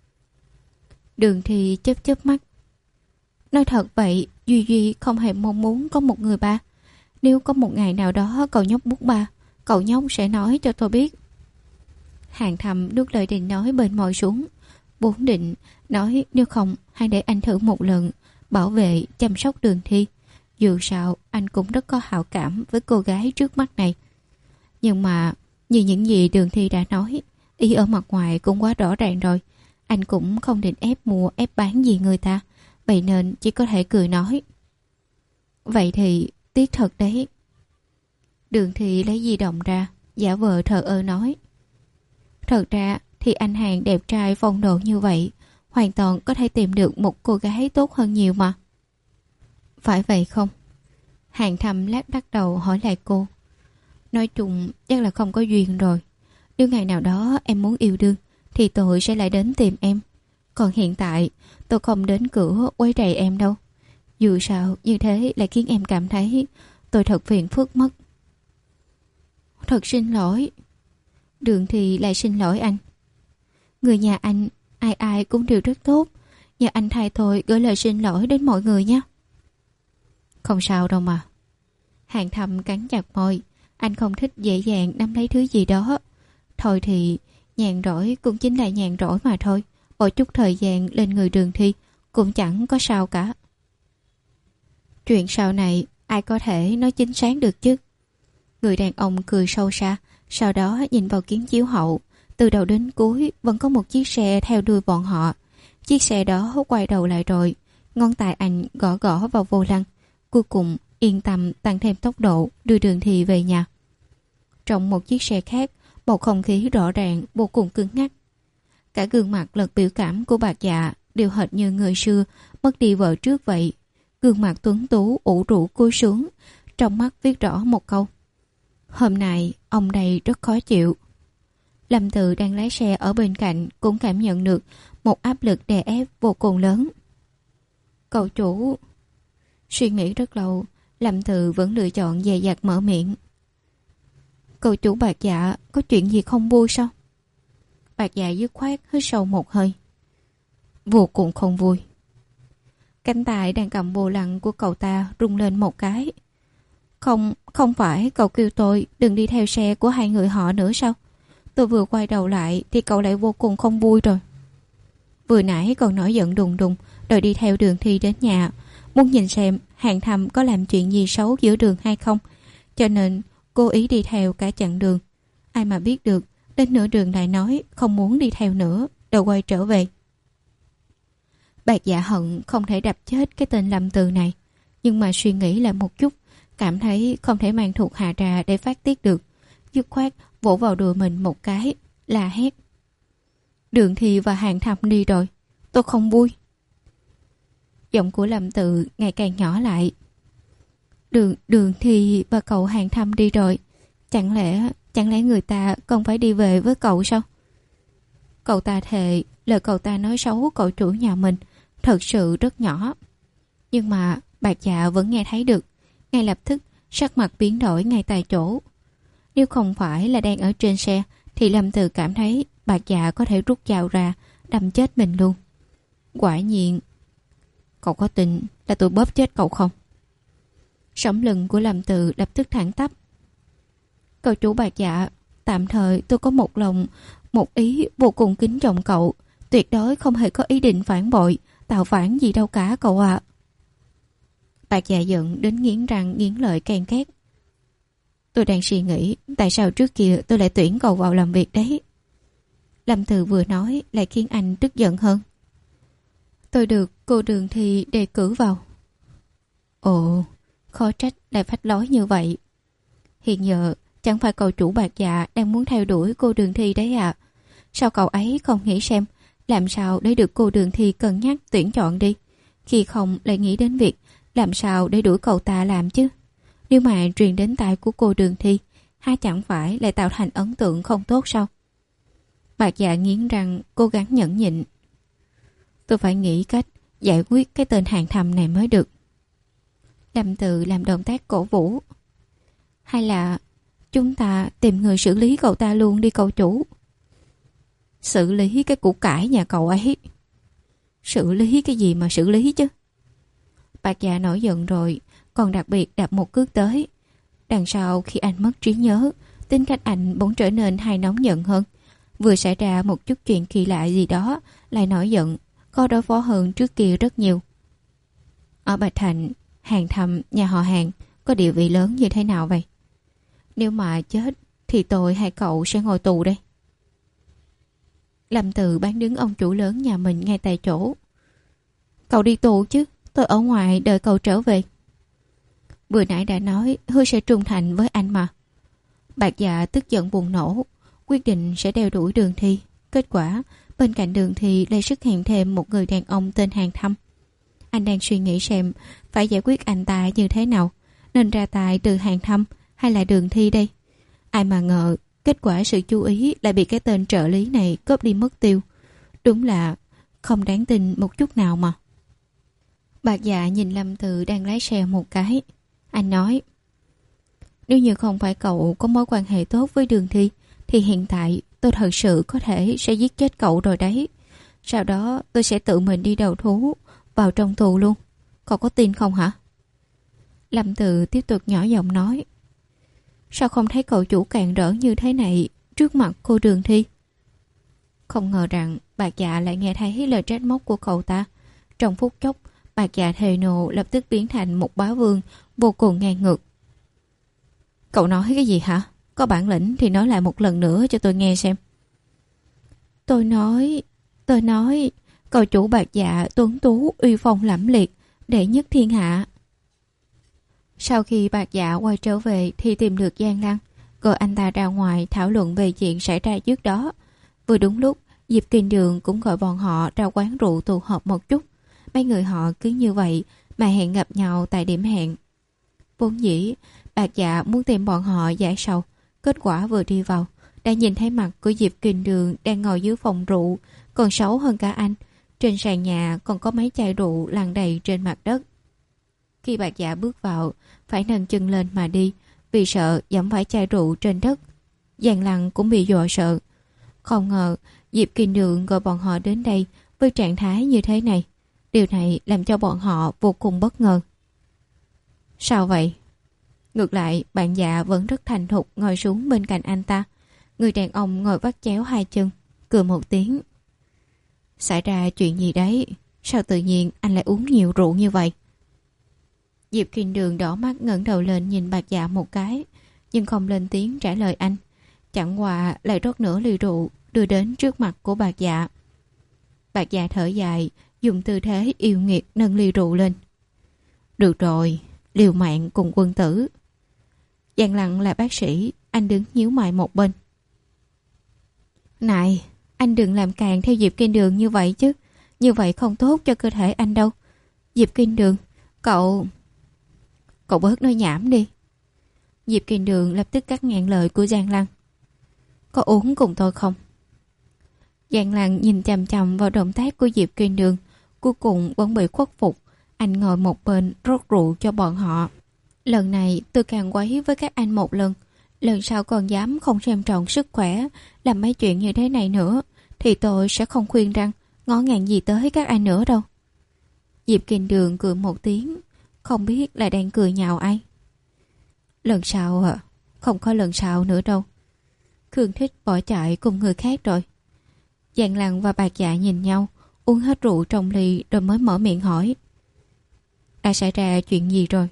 Đường Thi chớp chớp mắt. Nói thật vậy, Duy Duy không hề mong muốn có một người ba. Nếu có một ngày nào đó cậu nhóc bút ba, cậu nhóc sẽ nói cho tôi biết. Hàng Thâm nuốt lời định nói bên môi xuống, vốn định nói nếu không hãy để anh thử một lần, bảo vệ chăm sóc Đường Thi. Dù sao anh cũng rất có hảo cảm với cô gái trước mắt này. Nhưng mà như những gì Đường Thi đã nói, ý ở mặt ngoài cũng quá rõ ràng rồi. Anh cũng không định ép mua ép bán gì người ta, vậy nên chỉ có thể cười nói. Vậy thì tiếc thật đấy. Đường Thi lấy di động ra, giả vờ thờ ơ nói. Thật ra thì anh Hàng đẹp trai phong độ như vậy, hoàn toàn có thể tìm được một cô gái tốt hơn nhiều mà. Phải vậy không? Hàng Thâm lắc lắc đầu hỏi lại cô. Nói chung chắc là không có duyên rồi. Nếu ngày nào đó em muốn yêu đương thì tôi sẽ lại đến tìm em. Còn hiện tại tôi không đến cửa quấy rầy em đâu. Dù sao như thế lại khiến em cảm thấy tôi thật phiền phức mất. Thật xin lỗi. Đường Thi lại xin lỗi anh. Người nhà anh ai ai cũng đều rất tốt. Nhờ anh thay tôi gửi lời xin lỗi đến mọi người nhé. Không sao đâu mà. Hàng Thâm cắn chặt môi. Anh không thích dễ dàng nắm lấy thứ gì đó. Thôi thì Nhàn rỗi cũng chính là nhàn rỗi mà thôi. Bỏ chút thời gian lên người Đường Thi cũng chẳng có sao cả. Chuyện sau này ai có thể nói chính xác được chứ? Người đàn ông cười sâu xa, sau đó nhìn vào kính chiếu hậu. Từ đầu đến cuối vẫn có một chiếc xe theo đuôi bọn họ. Chiếc xe đó quay đầu lại rồi, ngón tay anh gõ gõ vào vô lăng. Cuối cùng yên tâm tăng thêm tốc độ đưa Đường Thi về nhà. Trong một chiếc xe khác, một không khí rõ ràng vô cùng cứng ngắc. Cả gương mặt lẫn biểu cảm của Bạc Dạ đều hệt như người xưa mất đi vợ trước vậy. Gương mặt tuấn tú ủ rũ cúi xuống, trong mắt viết rõ một câu: hôm nay ông đây rất khó chịu. Lâm Tự đang lái xe ở bên cạnh cũng cảm nhận được một áp lực đè ép vô cùng lớn. Cậu chủ... Suy nghĩ rất lâu, Lâm Tự vẫn lựa chọn dè dặt mở miệng. Cậu chủ Bạc Dạ, có chuyện gì không vui sao? Bạc Dạ dứt khoát hít sâu một hơi. Vô cùng không vui. Cánh tay đang cầm vô lăng của cậu ta rung lên một cái. Không, không phải cậu kêu tôi đừng đi theo xe của hai người họ nữa sao? Tôi vừa quay đầu lại thì cậu lại vô cùng không vui rồi. Vừa nãy còn nổi giận đùng đùng đòi đi theo Đường Thi đến nhà, muốn nhìn xem Hàng Thâm có làm chuyện gì xấu giữa đường hay không, cho nên cố ý đi theo cả chặng đường. Ai mà biết được đến nửa đường lại nói không muốn đi theo nữa, rồi quay trở về. Bạc Dạ hận không thể đập chết cái tên Lâm Từ này, nhưng mà suy nghĩ lại một chút, cảm thấy không thể mang thuộc hạ ra để phát tiết được, dứt khoát vỗ vào đùi mình một cái, la hét. Đường Thi và Hàng Thâm đi rồi, tôi không vui. Giọng của Lâm Tự ngày càng nhỏ lại. Đường Đường Thi và cậu Hàng Thâm đi rồi, chẳng lẽ chẳng lẽ người ta còn phải đi về với cậu sao? Cậu ta thề lời cậu ta nói xấu cậu chủ nhà mình thật sự rất nhỏ, nhưng mà Bạc Dạ vẫn nghe thấy được. Ngay lập tức sắc mặt biến đổi ngay tại chỗ. Nếu không phải là đang ở trên xe thì Lâm Từ cảm thấy Bạc Dạ có thể rút dao ra đâm chết mình luôn. Quả nhiên. Cậu có tin là tôi bóp chết cậu không? Sống lưng của Lâm Từ lập tức thẳng tắp. Cậu chủ Bạc Dạ, tạm thời tôi có một lòng một ý vô cùng kính trọng cậu, tuyệt đối không hề có ý định phản bội tạo phản gì đâu cả cậu ạ. À. Bạc Dạ giận đến nghiến răng nghiến lợi ken két. Tôi đang suy nghĩ tại sao trước kia tôi lại tuyển cậu vào làm việc đấy. Lâm Từ vừa nói lại khiến anh tức giận hơn. Tôi được cô Đường Thi đề cử vào. Ồ, khó trách lại phách lối như vậy. Hiện giờ chẳng phải cậu chủ Bạc Dạ đang muốn theo đuổi cô Đường Thi đấy à? Sao cậu ấy không nghĩ xem làm sao để được cô Đường Thi cân nhắc tuyển chọn đi, khi không lại nghĩ đến việc làm sao để đuổi cậu ta làm chứ? Nếu mà truyền đến tai của cô Đường Thi, ha chẳng phải lại tạo thành ấn tượng không tốt sao? Bạc Dạ nghiến răng cố gắng nhẫn nhịn. Tôi phải nghĩ cách giải quyết cái tên Hàng Thâm này mới được. Lâm Tự làm động tác cổ vũ. Hay là chúng ta tìm người xử lý cậu ta luôn đi cậu chủ. Xử lý cái củ cải nhà cậu ấy. Xử lý cái gì mà xử lý chứ? Bạc Dạ nổi giận rồi, còn đặc biệt đạp một cước tới. Đằng sau khi anh mất trí nhớ, tính cách anh bỗng trở nên hay nóng giận hơn. Vừa xảy ra một chút chuyện kỳ lạ gì đó, lại nổi giận, có đối phó hơn trước kia rất nhiều. Ở Bạch Thành, Hàng Thâm, nhà họ Hàng có địa vị lớn như thế nào vậy? Nếu mà chết thì tôi hay cậu sẽ ngồi tù đây. Lâm Từ bán đứng ông chủ lớn nhà mình ngay tại chỗ. Cậu đi tù chứ, tôi ở ngoài đợi cậu trở về. Vừa nãy đã nói hứa sẽ trung thành với anh mà. Bạc Dạ tức giận bùng nổ, quyết định sẽ đeo đuổi Đường Thi. Kết quả bên cạnh Đường Thi lại xuất hiện thêm một người đàn ông tên Hàng Thâm. Anh đang suy nghĩ xem phải giải quyết anh ta như thế nào, nên ra tay từ Hàng Thâm hay là Đường Thi đây. Ai mà ngờ kết quả sự chú ý lại bị cái tên trợ lý này cướp đi mất tiêu. Đúng là không đáng tin một chút nào mà. Bạc Dạ nhìn Lâm Từ đang lái xe một cái. Anh nói, nếu như không phải cậu có mối quan hệ tốt với Đường Thi thì hiện tại tôi thật sự có thể sẽ giết chết cậu rồi đấy. Sau đó tôi sẽ tự mình đi đầu thú vào trong tù luôn. Cậu có tin không hả? Lâm Từ tiếp tục nhỏ giọng nói, sao không thấy cậu chủ càn rỡ như thế này trước mặt cô Đường Thi? Không ngờ rằng Bạc Dạ lại nghe thấy lời trách móc của cậu ta. Trong phút chốc, Bạc Dạ thề nộ lập tức biến thành một bá vương vô cùng ngang ngược. Cậu nói cái gì hả? Có bản lĩnh thì nói lại một lần nữa cho tôi nghe xem. Tôi nói, tôi nói, cậu chủ Bạc Dạ tuấn tú uy phong lẫm liệt, đệ nhất thiên hạ. Sau khi Bạc Dạ quay trở về thì tìm được Giang Lăng, gọi anh ta ra ngoài thảo luận về chuyện xảy ra trước đó. Vừa đúng lúc, Diệp Kinh Đường cũng gọi bọn họ ra quán rượu tụ họp một chút. Mấy người họ cứ như vậy mà hẹn gặp nhau tại điểm hẹn. Vốn dĩ, Bạc Dạ muốn tìm bọn họ giải sầu. Kết quả vừa đi vào, đã nhìn thấy mặt của Diệp Kinh Đường đang ngồi dưới phòng rượu, còn xấu hơn cả anh. Trên sàn nhà còn có mấy chai rượu lăn đầy trên mặt đất. Khi Bạc Dạ bước vào, phải nâng chân lên mà đi, vì sợ giẫm phải chai rượu trên đất. Giang Lăng cũng bị dọa sợ. Không ngờ Diệp Kinh Đường gọi bọn họ đến đây với trạng thái như thế này. Điều này làm cho bọn họ vô cùng bất ngờ. Sao vậy? Ngược lại, bạn Dạ vẫn rất thành thục ngồi xuống bên cạnh anh ta. Người đàn ông ngồi vắt chéo hai chân, cười một tiếng. Xảy ra chuyện gì đấy? Sao tự nhiên anh lại uống nhiều rượu như vậy? Diệp Kinh Đường đỏ mắt ngẩng đầu lên nhìn Bạc Dạ một cái, nhưng không lên tiếng trả lời anh. Chẳng qua lại rót nửa ly rượu đưa đến trước mặt của Bạc Dạ. Bạc Dạ thở dài, dùng tư thế yêu nghiệt nâng ly rượu lên. Được rồi, liều mạng cùng quân tử. Giang Lăng là bác sĩ, anh đứng nhíu mày một bên. Này, anh đừng làm càng theo Diệp Kinh Đường như vậy chứ. Như vậy không tốt cho cơ thể anh đâu. Diệp Kinh Đường, cậu... Cậu bớt nói nhảm đi. Diệp Kinh Đường lập tức cắt ngang lời của Giang Lăng. Có uống cùng tôi không? Giang Lăng nhìn chằm chằm vào động tác của Diệp Kinh Đường, cuối cùng vẫn bị khuất phục. Anh ngồi một bên rót rượu cho bọn họ. Lần này tôi càng quấy với các anh một lần. Lần sau còn dám không xem trọng sức khỏe, làm mấy chuyện như thế này nữa, thì tôi sẽ không khuyên răng ngó ngàng gì tới các anh nữa đâu. Diệp Kinh Đường cười một tiếng, không biết là đang cười nhạo ai. Lần sau à? Không có lần sau nữa đâu. Khương Thích bỏ chạy cùng người khác rồi. Giang Lăng và Bạc Dạ nhìn nhau, uống hết rượu trong ly rồi mới mở miệng hỏi. Đã xảy ra chuyện gì rồi?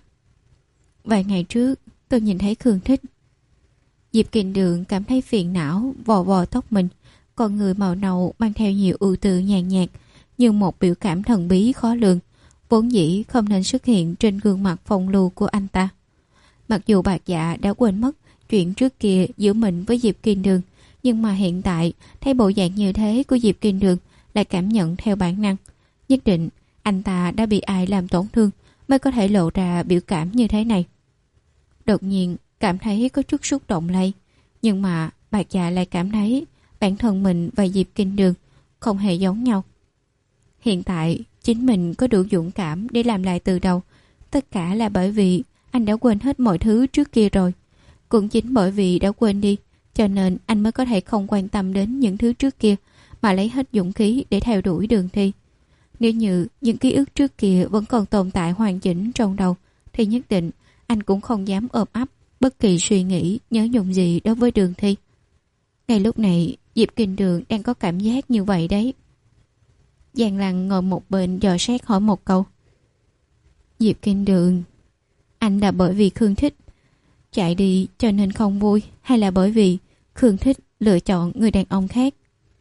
Vài ngày trước tôi nhìn thấy Khương Thích. Diệp Kinh Đường cảm thấy phiền não, vò vò tóc mình. Con người màu nâu mang theo nhiều ưu tư nhàn nhạt, như một biểu cảm thần bí khó lường, vốn dĩ không nên xuất hiện trên gương mặt phong lưu của anh ta. Mặc dù Bạc Dạ đã quên mất chuyện trước kia giữa mình với Diệp Kinh Đường, nhưng mà hiện tại thấy bộ dạng như thế của Diệp Kinh Đường lại cảm nhận theo bản năng. Nhất định anh ta đã bị ai làm tổn thương mới có thể lộ ra biểu cảm như thế này. Đột nhiên cảm thấy có chút xúc động lây, nhưng mà Bạc Dạ lại cảm thấy bản thân mình và Diệp Kinh Đường không hề giống nhau. Hiện tại chính mình có đủ dũng cảm để làm lại từ đầu. Tất cả là bởi vì anh đã quên hết mọi thứ trước kia rồi. Cũng chính bởi vì đã quên đi, cho nên anh mới có thể không quan tâm đến những thứ trước kia, mà lấy hết dũng khí để theo đuổi Đường Thi. Nếu như những ký ức trước kia vẫn còn tồn tại hoàn chỉnh trong đầu, thì nhất định anh cũng không dám ôm ấp bất kỳ suy nghĩ nhớ nhung gì đối với Đường Thi. Ngay lúc này Diệp Kinh Đường đang có cảm giác như vậy đấy. Giang Lăng ngồi một bên dò xét hỏi một câu. Diệp Kinh Đường, anh là bởi vì Khương Thích chạy đi cho nên không vui, hay là bởi vì Khương Thích lựa chọn người đàn ông khác?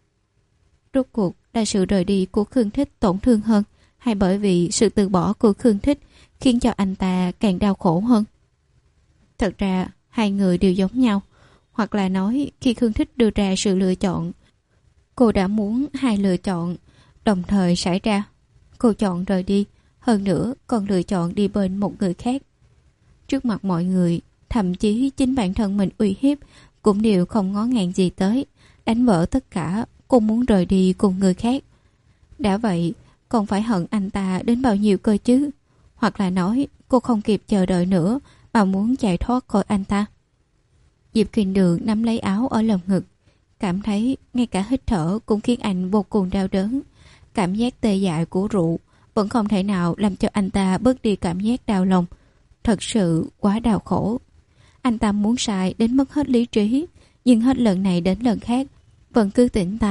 Rốt cuộc là sự rời đi của Khương Thích tổn thương hơn, hay bởi vì sự từ bỏ của Khương Thích khiến cho anh ta càng đau khổ hơn? Thật ra hai người đều giống nhau, hoặc là nói khi Khương Thích đưa ra sự lựa chọn, cô đã muốn hai lựa chọn đồng thời xảy ra. Cô chọn rời đi, hơn nữa còn lựa chọn đi bên một người khác. Trước mặt mọi người, thậm chí chính bản thân mình uy hiếp cũng đều không ngó ngàng gì tới, đánh vỡ tất cả. Cô muốn rời đi cùng người khác. Đã vậy còn phải hận anh ta đến bao nhiêu cơ chứ? Hoặc là nói cô không kịp chờ đợi nữa mà muốn chạy thoát khỏi anh ta. Diệp Kinh Đường nắm lấy áo ở lồng ngực, cảm thấy ngay cả hít thở cũng khiến anh vô cùng đau đớn. Cảm giác tê dại của rượu vẫn không thể nào làm cho anh ta bớt đi cảm giác đau lòng. Thật sự quá đau khổ. Anh ta muốn sai đến mất hết lý trí, nhưng hết lần này đến lần khác vẫn cứ tỉnh táo,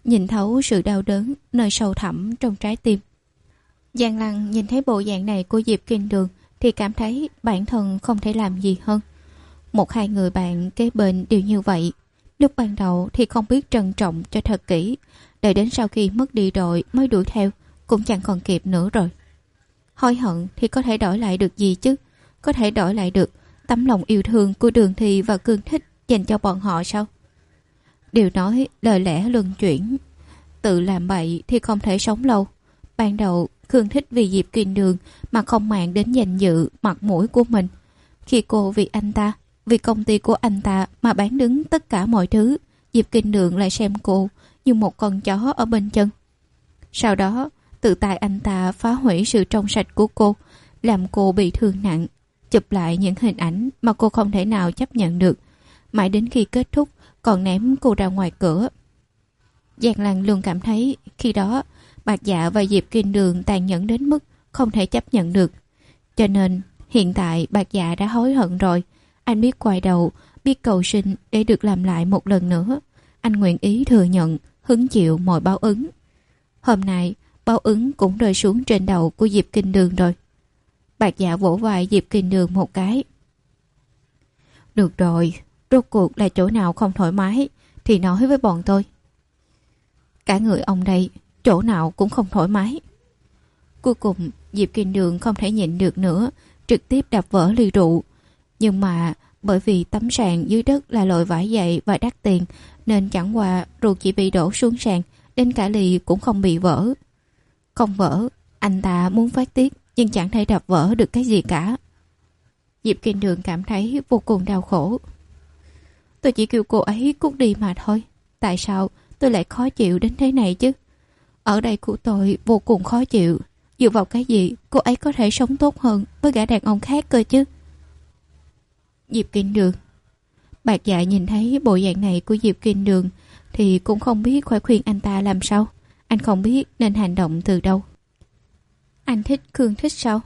nhìn thấu sự đau đớn nơi sâu thẳm trong trái tim. Giang Lăng nhìn thấy bộ dạng này của Diệp Kinh Đường thì cảm thấy bản thân không thể làm gì hơn. Một hai người bạn kế bên đều như vậy. Lúc ban đầu thì không biết trân trọng cho thật kỹ, đợi đến sau khi mất đi rồi mới đuổi theo, cũng chẳng còn kịp nữa rồi. Hối hận thì có thể đổi lại được gì chứ? Có thể đổi lại được tấm lòng yêu thương của Đường Thi và Cương Thích dành cho bọn họ sao? Điều nói lời lẽ luân chuyển, tự làm bậy thì không thể sống lâu. Ban đầu Cương Thích vì Diệp Kinh Đường mà không màng đến danh dự, mặt mũi của mình. Khi cô vì anh ta, vì công ty của anh ta mà bán đứng tất cả mọi thứ, Diệp Kinh Đường lại xem cô như một con chó ở bên chân. Sau đó, tự tay anh ta phá hủy sự trong sạch của cô, làm cô bị thương nặng, chụp lại những hình ảnh mà cô không thể nào chấp nhận được, mãi đến khi kết thúc còn ném cô ra ngoài cửa. Giang Lăng luôn cảm thấy khi đó Bạc Dạ và Diệp Kinh Đường tàn nhẫn đến mức không thể chấp nhận được. Cho nên hiện tại Bạc Dạ đã hối hận rồi. Anh biết quay đầu, biết cầu xin để được làm lại một lần nữa. Anh nguyện ý thừa nhận, hứng chịu mọi báo ứng. Hôm nay báo ứng cũng rơi xuống trên đầu của Diệp Kinh Đường rồi. Bạc Dạ vỗ vai Diệp Kinh Đường một cái. Được rồi, rốt cuộc là chỗ nào không thoải mái thì nói với bọn tôi. Cả người ông đây, chỗ nào cũng không thoải mái. Cuối cùng Diệp Kinh Đường không thể nhịn được nữa, trực tiếp đập vỡ ly rượu. Nhưng mà bởi vì tấm sàn dưới đất là loại vải dày và đắt tiền, nên chẳng qua rượu chỉ bị đổ xuống sàn, đến cả ly cũng không bị vỡ. Không vỡ, anh ta muốn phát tiết nhưng chẳng thể đập vỡ được cái gì cả. Diệp Kinh Đường cảm thấy vô cùng đau khổ. Tôi chỉ kêu cô ấy cút đi mà thôi. Tại sao tôi lại khó chịu đến thế này chứ? Ở đây của tôi vô cùng khó chịu. Dựa vào cái gì cô ấy có thể sống tốt hơn với gã đàn ông khác cơ chứ? Diệp Kinh Đường. Bạc Dạ nhìn thấy bộ dạng này của Diệp Kinh Đường thì cũng không biết phải khuyên anh ta làm sao. Anh không biết nên hành động từ đâu. Anh thích Cương Thích sao?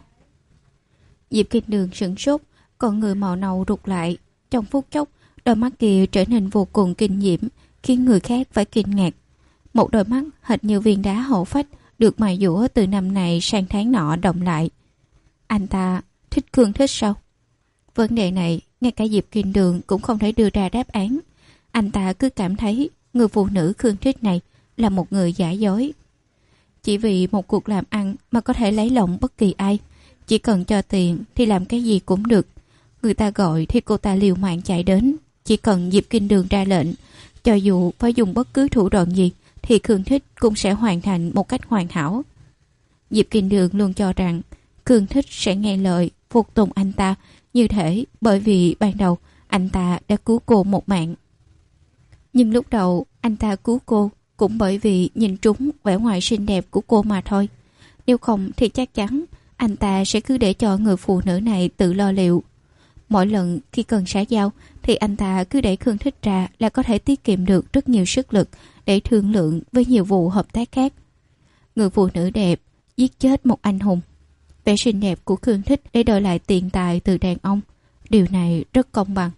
Diệp Kinh Đường sửng sốt, còn người màu nâu rụt lại. Trong phút chốc, đôi mắt kia trở nên vô cùng kinh diễm, khiến người khác phải kinh ngạc. Một đôi mắt hệt như viên đá hổ phách, được mài dũa từ năm này sang tháng nọ động lại. Anh ta thích Cương Thích sao? Vấn đề này, ngay cả Diệp Kinh Đường cũng không thể đưa ra đáp án. Anh ta cứ cảm thấy người phụ nữ Cương Thích này là một người giả dối. Chỉ vì một cuộc làm ăn mà có thể lấy lòng bất kỳ ai. Chỉ cần cho tiền thì làm cái gì cũng được. Người ta gọi thì cô ta liều mạng chạy đến. Chỉ cần Diệp Kinh Đường ra lệnh, cho dù phải dùng bất cứ thủ đoạn gì thì Cương Thích cũng sẽ hoàn thành một cách hoàn hảo. Diệp Kinh Đường luôn cho rằng Cương Thích sẽ nghe lời, phục tùng anh ta, như thể bởi vì ban đầu anh ta đã cứu cô một mạng. Nhưng lúc đầu anh ta cứu cô cũng bởi vì nhìn trúng vẻ ngoài xinh đẹp của cô mà thôi. Nếu không thì chắc chắn anh ta sẽ cứ để cho người phụ nữ này tự lo liệu. Mỗi lần khi cần xã giao thì anh ta cứ để Cương Thích ra là có thể tiết kiệm được rất nhiều sức lực để thương lượng với nhiều vụ hợp tác khác. Người phụ nữ đẹp giết chết một anh hùng. Vẻ xinh đẹp của Cương Thích để đổi lại tiền tài từ đàn ông. Điều này rất công bằng.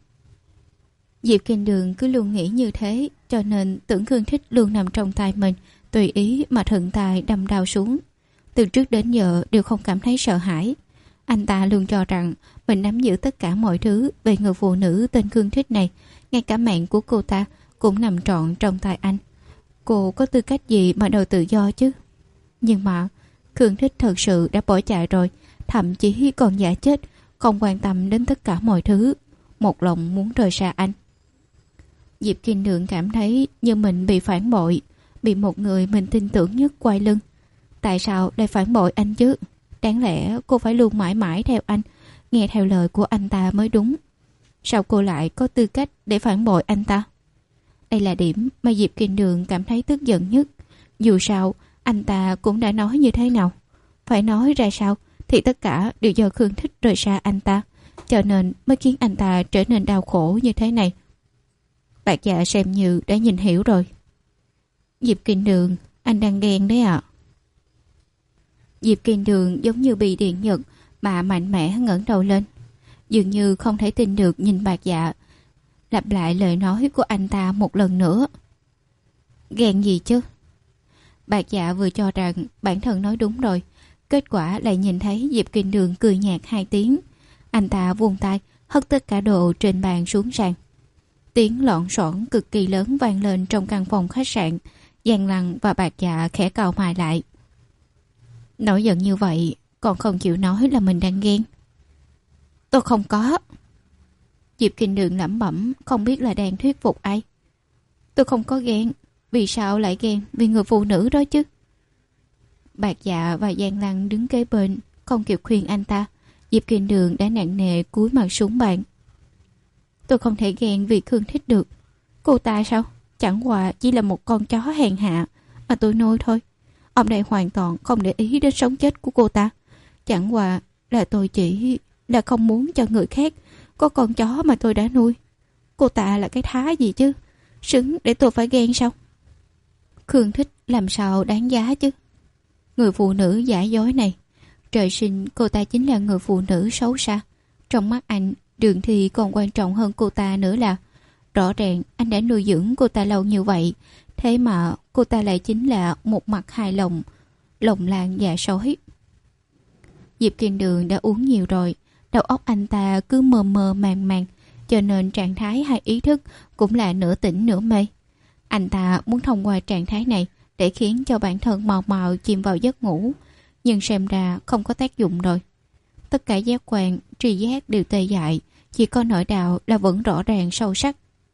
Diệp Kinh Đường cứ luôn nghĩ như thế, cho nên tưởng Cương Thích luôn nằm trong tay mình, tùy ý mà thuận tay đâm đao xuống. Từ trước đến giờ đều không cảm thấy sợ hãi. Anh ta luôn cho rằng mình nắm giữ tất cả mọi thứ về người phụ nữ tên Cương Thích này, ngay cả mạng của cô ta cũng nằm trọn trong tay anh. Cô có tư cách gì mà đòi tự do chứ? Nhưng mà Cương Thích thật sự đã bỏ chạy rồi, thậm chí còn giả chết, không quan tâm đến tất cả mọi thứ, một lòng muốn rời xa anh. Diệp Kinh Đường cảm thấy như mình bị phản bội, bị một người mình tin tưởng nhất quay lưng. Tại sao lại phản bội anh chứ? Đáng lẽ cô phải luôn mãi mãi theo anh, nghe theo lời của anh ta mới đúng. Sao cô lại có tư cách để phản bội anh ta? Đây là điểm mà Diệp Kinh Đường cảm thấy tức giận nhất. Dù sao, anh ta cũng đã nói như thế nào. Phải nói ra sao thì tất cả đều do Cương Thích rời xa anh ta, cho nên mới khiến anh ta trở nên đau khổ như thế này. Bạc Dạ xem như đã nhìn hiểu rồi. Diệp Kinh Đường, anh đang ghen đấy ạ. À? Diệp Kinh Đường giống như bị điện giật mà mạnh mẽ ngẩng đầu lên, dường như không thể tin được nhìn Bạc Dạ, lặp lại lời nói của anh ta một lần nữa. Ghen gì chứ? Bạc Dạ vừa cho rằng bản thân nói đúng rồi, kết quả lại nhìn thấy Diệp Kinh Đường cười nhạt hai tiếng. Anh ta vung tay hất tất cả đồ trên bàn xuống sàn. Tiếng lọn xỏn cực kỳ lớn vang lên trong căn phòng khách sạn. Giang Lăng và Bạc Dạ khẽ cau mày lại. Nổi giận như vậy còn không chịu nói là mình đang ghen. Tôi không có. Diệp Kinh Đường lẩm bẩm, không biết là đang thuyết phục ai. Tôi không có ghen. Vì sao lại ghen? Vì người phụ nữ đó chứ. Bạc Dạ và Giang Lăng đứng kế bên, không kịp khuyên anh ta. Diệp Kinh Đường đã nặng nề cúi mặt xuống bàn. Tôi không thể ghen vì Khương thích được. Cô ta sao? Chẳng qua chỉ là một con chó hèn hạ mà tôi nuôi thôi. Ông đây hoàn toàn không để ý đến sống chết của cô ta. Chẳng qua là tôi chỉ là không muốn cho người khác có con chó mà tôi đã nuôi. Cô ta là cái thá gì chứ? Xứng để tôi phải ghen sao? Khương thích làm sao đáng giá chứ? Người phụ nữ giả dối này, trời sinh cô ta chính là người phụ nữ xấu xa. Trong mắt anh, Đường Thi còn quan trọng hơn cô ta nữa là rõ ràng anh đã nuôi dưỡng cô ta lâu như vậy, thế mà cô ta lại chính là một mặt hài lòng, lòng lan dạ sói. Diệp Kinh Đường đã uống nhiều rồi, đầu óc anh ta cứ mơ mơ màng màng, cho nên trạng thái hay ý thức cũng là nửa tỉnh nửa mê. Anh ta muốn thông qua trạng thái này để khiến cho bản thân mò mò chìm vào giấc ngủ, nhưng xem ra không có tác dụng rồi. Tất cả giác quan, tri giác đều tê dại, chỉ có nỗi đau là vẫn rõ ràng sâu sắc.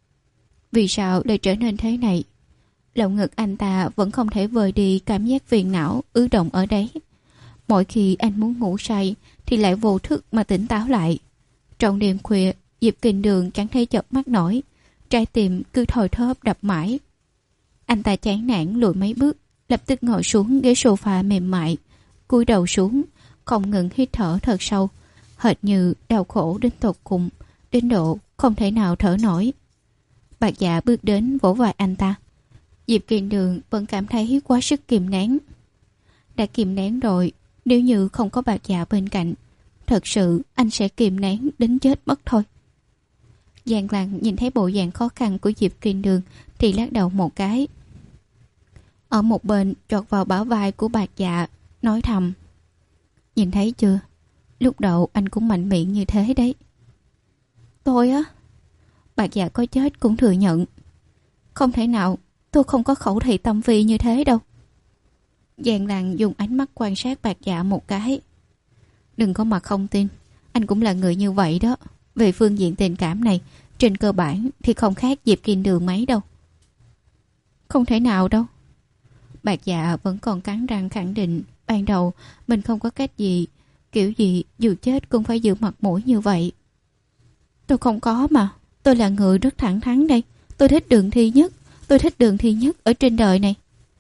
Vì sao lại trở nên thế này? Lồng ngực anh ta vẫn không thể vơi đi cảm giác phiền não ứ động ở đấy. Mỗi khi anh muốn ngủ say thì lại vô thức mà tỉnh táo lại. Trong đêm khuya, Diệp Kinh Đường chẳng thấy chợp mắt nổi, trái tim cứ thoi thóp đập mãi. Anh ta chán nản lùi mấy bước, lập tức ngồi xuống ghế sofa mềm mại, cúi đầu xuống, không ngừng hít thở thật sâu, hệt như đau khổ đến tột cùng, đến độ không thể nào thở nổi. Bạc Dạ bước đến vỗ vai anh ta. Diệp Kinh Đường vẫn cảm thấy quá sức kìm nén. Đã kìm nén rồi, nếu như không có Bạc Dạ bên cạnh, thật sự anh sẽ kìm nén đến chết mất thôi. Giang Lăng nhìn thấy bộ dạng khó khăn của Diệp Kinh Đường thì lắc đầu một cái. Ở một bên chọt vào bả vai của Bạc Dạ, nói thầm. Nhìn thấy chưa? Lúc đầu anh cũng mạnh miệng như thế đấy. Tôi á? Bạc Dạ có chết cũng thừa nhận. Không thể nào, tôi không có khẩu thị tâm phi như thế đâu. Giang Lăng dùng ánh mắt quan sát Bạc Dạ một cái. Đừng có mà không tin, anh cũng là người như vậy đó. Về phương diện tình cảm này, trên cơ bản thì không khác Diệp Kinh Đường mấy đâu. Không thể nào đâu. Bạc Dạ vẫn còn cắn răng khẳng định ban đầu mình không có cách gì, kiểu gì dù chết cũng phải giữ mặt mũi như vậy. Tôi không có mà, tôi là người rất thẳng thắn đây. Tôi thích Đường Thi nhất, tôi thích Đường Thi nhất ở trên đời này.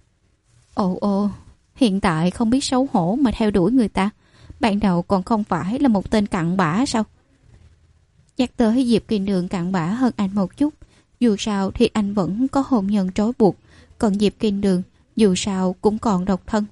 Ồ ồ, hiện tại không biết xấu hổ mà theo đuổi người ta. Ban đầu còn không phải là một tên cặn bã sao? Nhắc tới Diệp Kinh Đường cặn bã hơn anh một chút. Dù sao thì anh vẫn có hôn nhân trói buộc, còn Diệp Kinh Đường dù sao cũng còn độc thân.